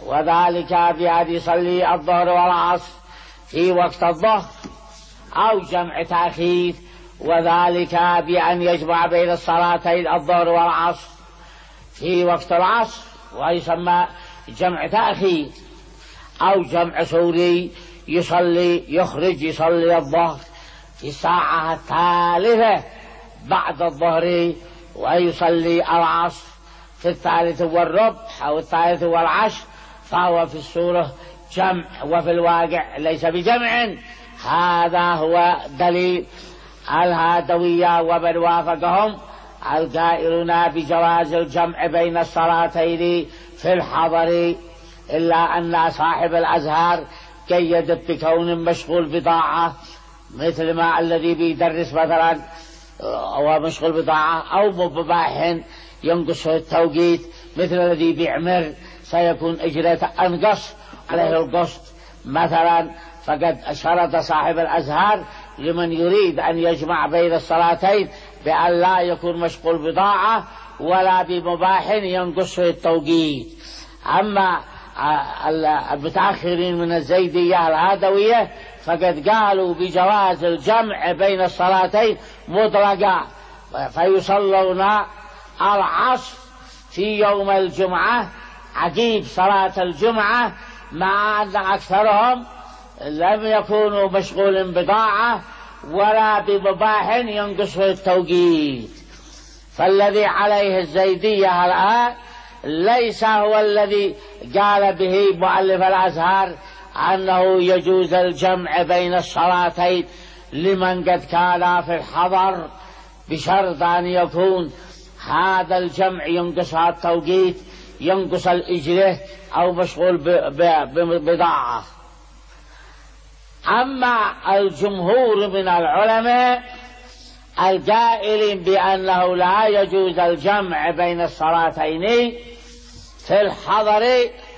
وذلك بأن يصلي الظهر والعصر في وقت الظهر أو جمع تأخير، وذلك بأن يجمع بين الصلاتين الظهر والعصر في وقت العصر ويسمى جمع تأخير، أو جمع سوري يصلي يخرج يصلي الظهر في الساعة الثالثة بعد الظهر ويصلي العصر في الثالث والربع أو الثالث والعشر، فهو في السورة جمع وفي الواقع ليس بجمع. هذا هو دليل الهادوية ومن وافقهم القائلون بجواز الجمع بين الصلاتين في الحضر، إلا أن صاحب الأزهار قيد بكون مشغول بطاعة، مثل ما الذي بيدرس مثلا هو مشغول بطاعة، أو مباح ينقص التوقيت مثل الذي بيعمر سيكون أجرته أنقص عليه القسط مثلا. فقد شرط صاحب الأزهار لمن يريد أن يجمع بين الصلاتين بأن لا يكون مشغول بطاعة ولا بمباح ينقص التوقيت. أما المتأخرين من الزيدية الهادوية فقد قالوا بجواز الجمع بين الصلاتين مطلقا، فيصلون العصر في يوم الجمعة عقيب صلاة الجمعة، مع أن أكثرهم لم يكونوا مشغول بطاعة ولا بمباح ينقص التوقيت. فالذي عليه الزيدية الآن ليس هو الذي قال به مؤلف الأزهار أنه يجوز الجمع بين الصلاتين لمن قد كان في الحضر، بشرط أن يكون هذا الجمع ينقص التوقيت ينقص الإجرة أو مشغول بضاعة. أما الجمهور من العلماء القائلين بأنه لا يجوز الجمع بين الصلاتين في الحضر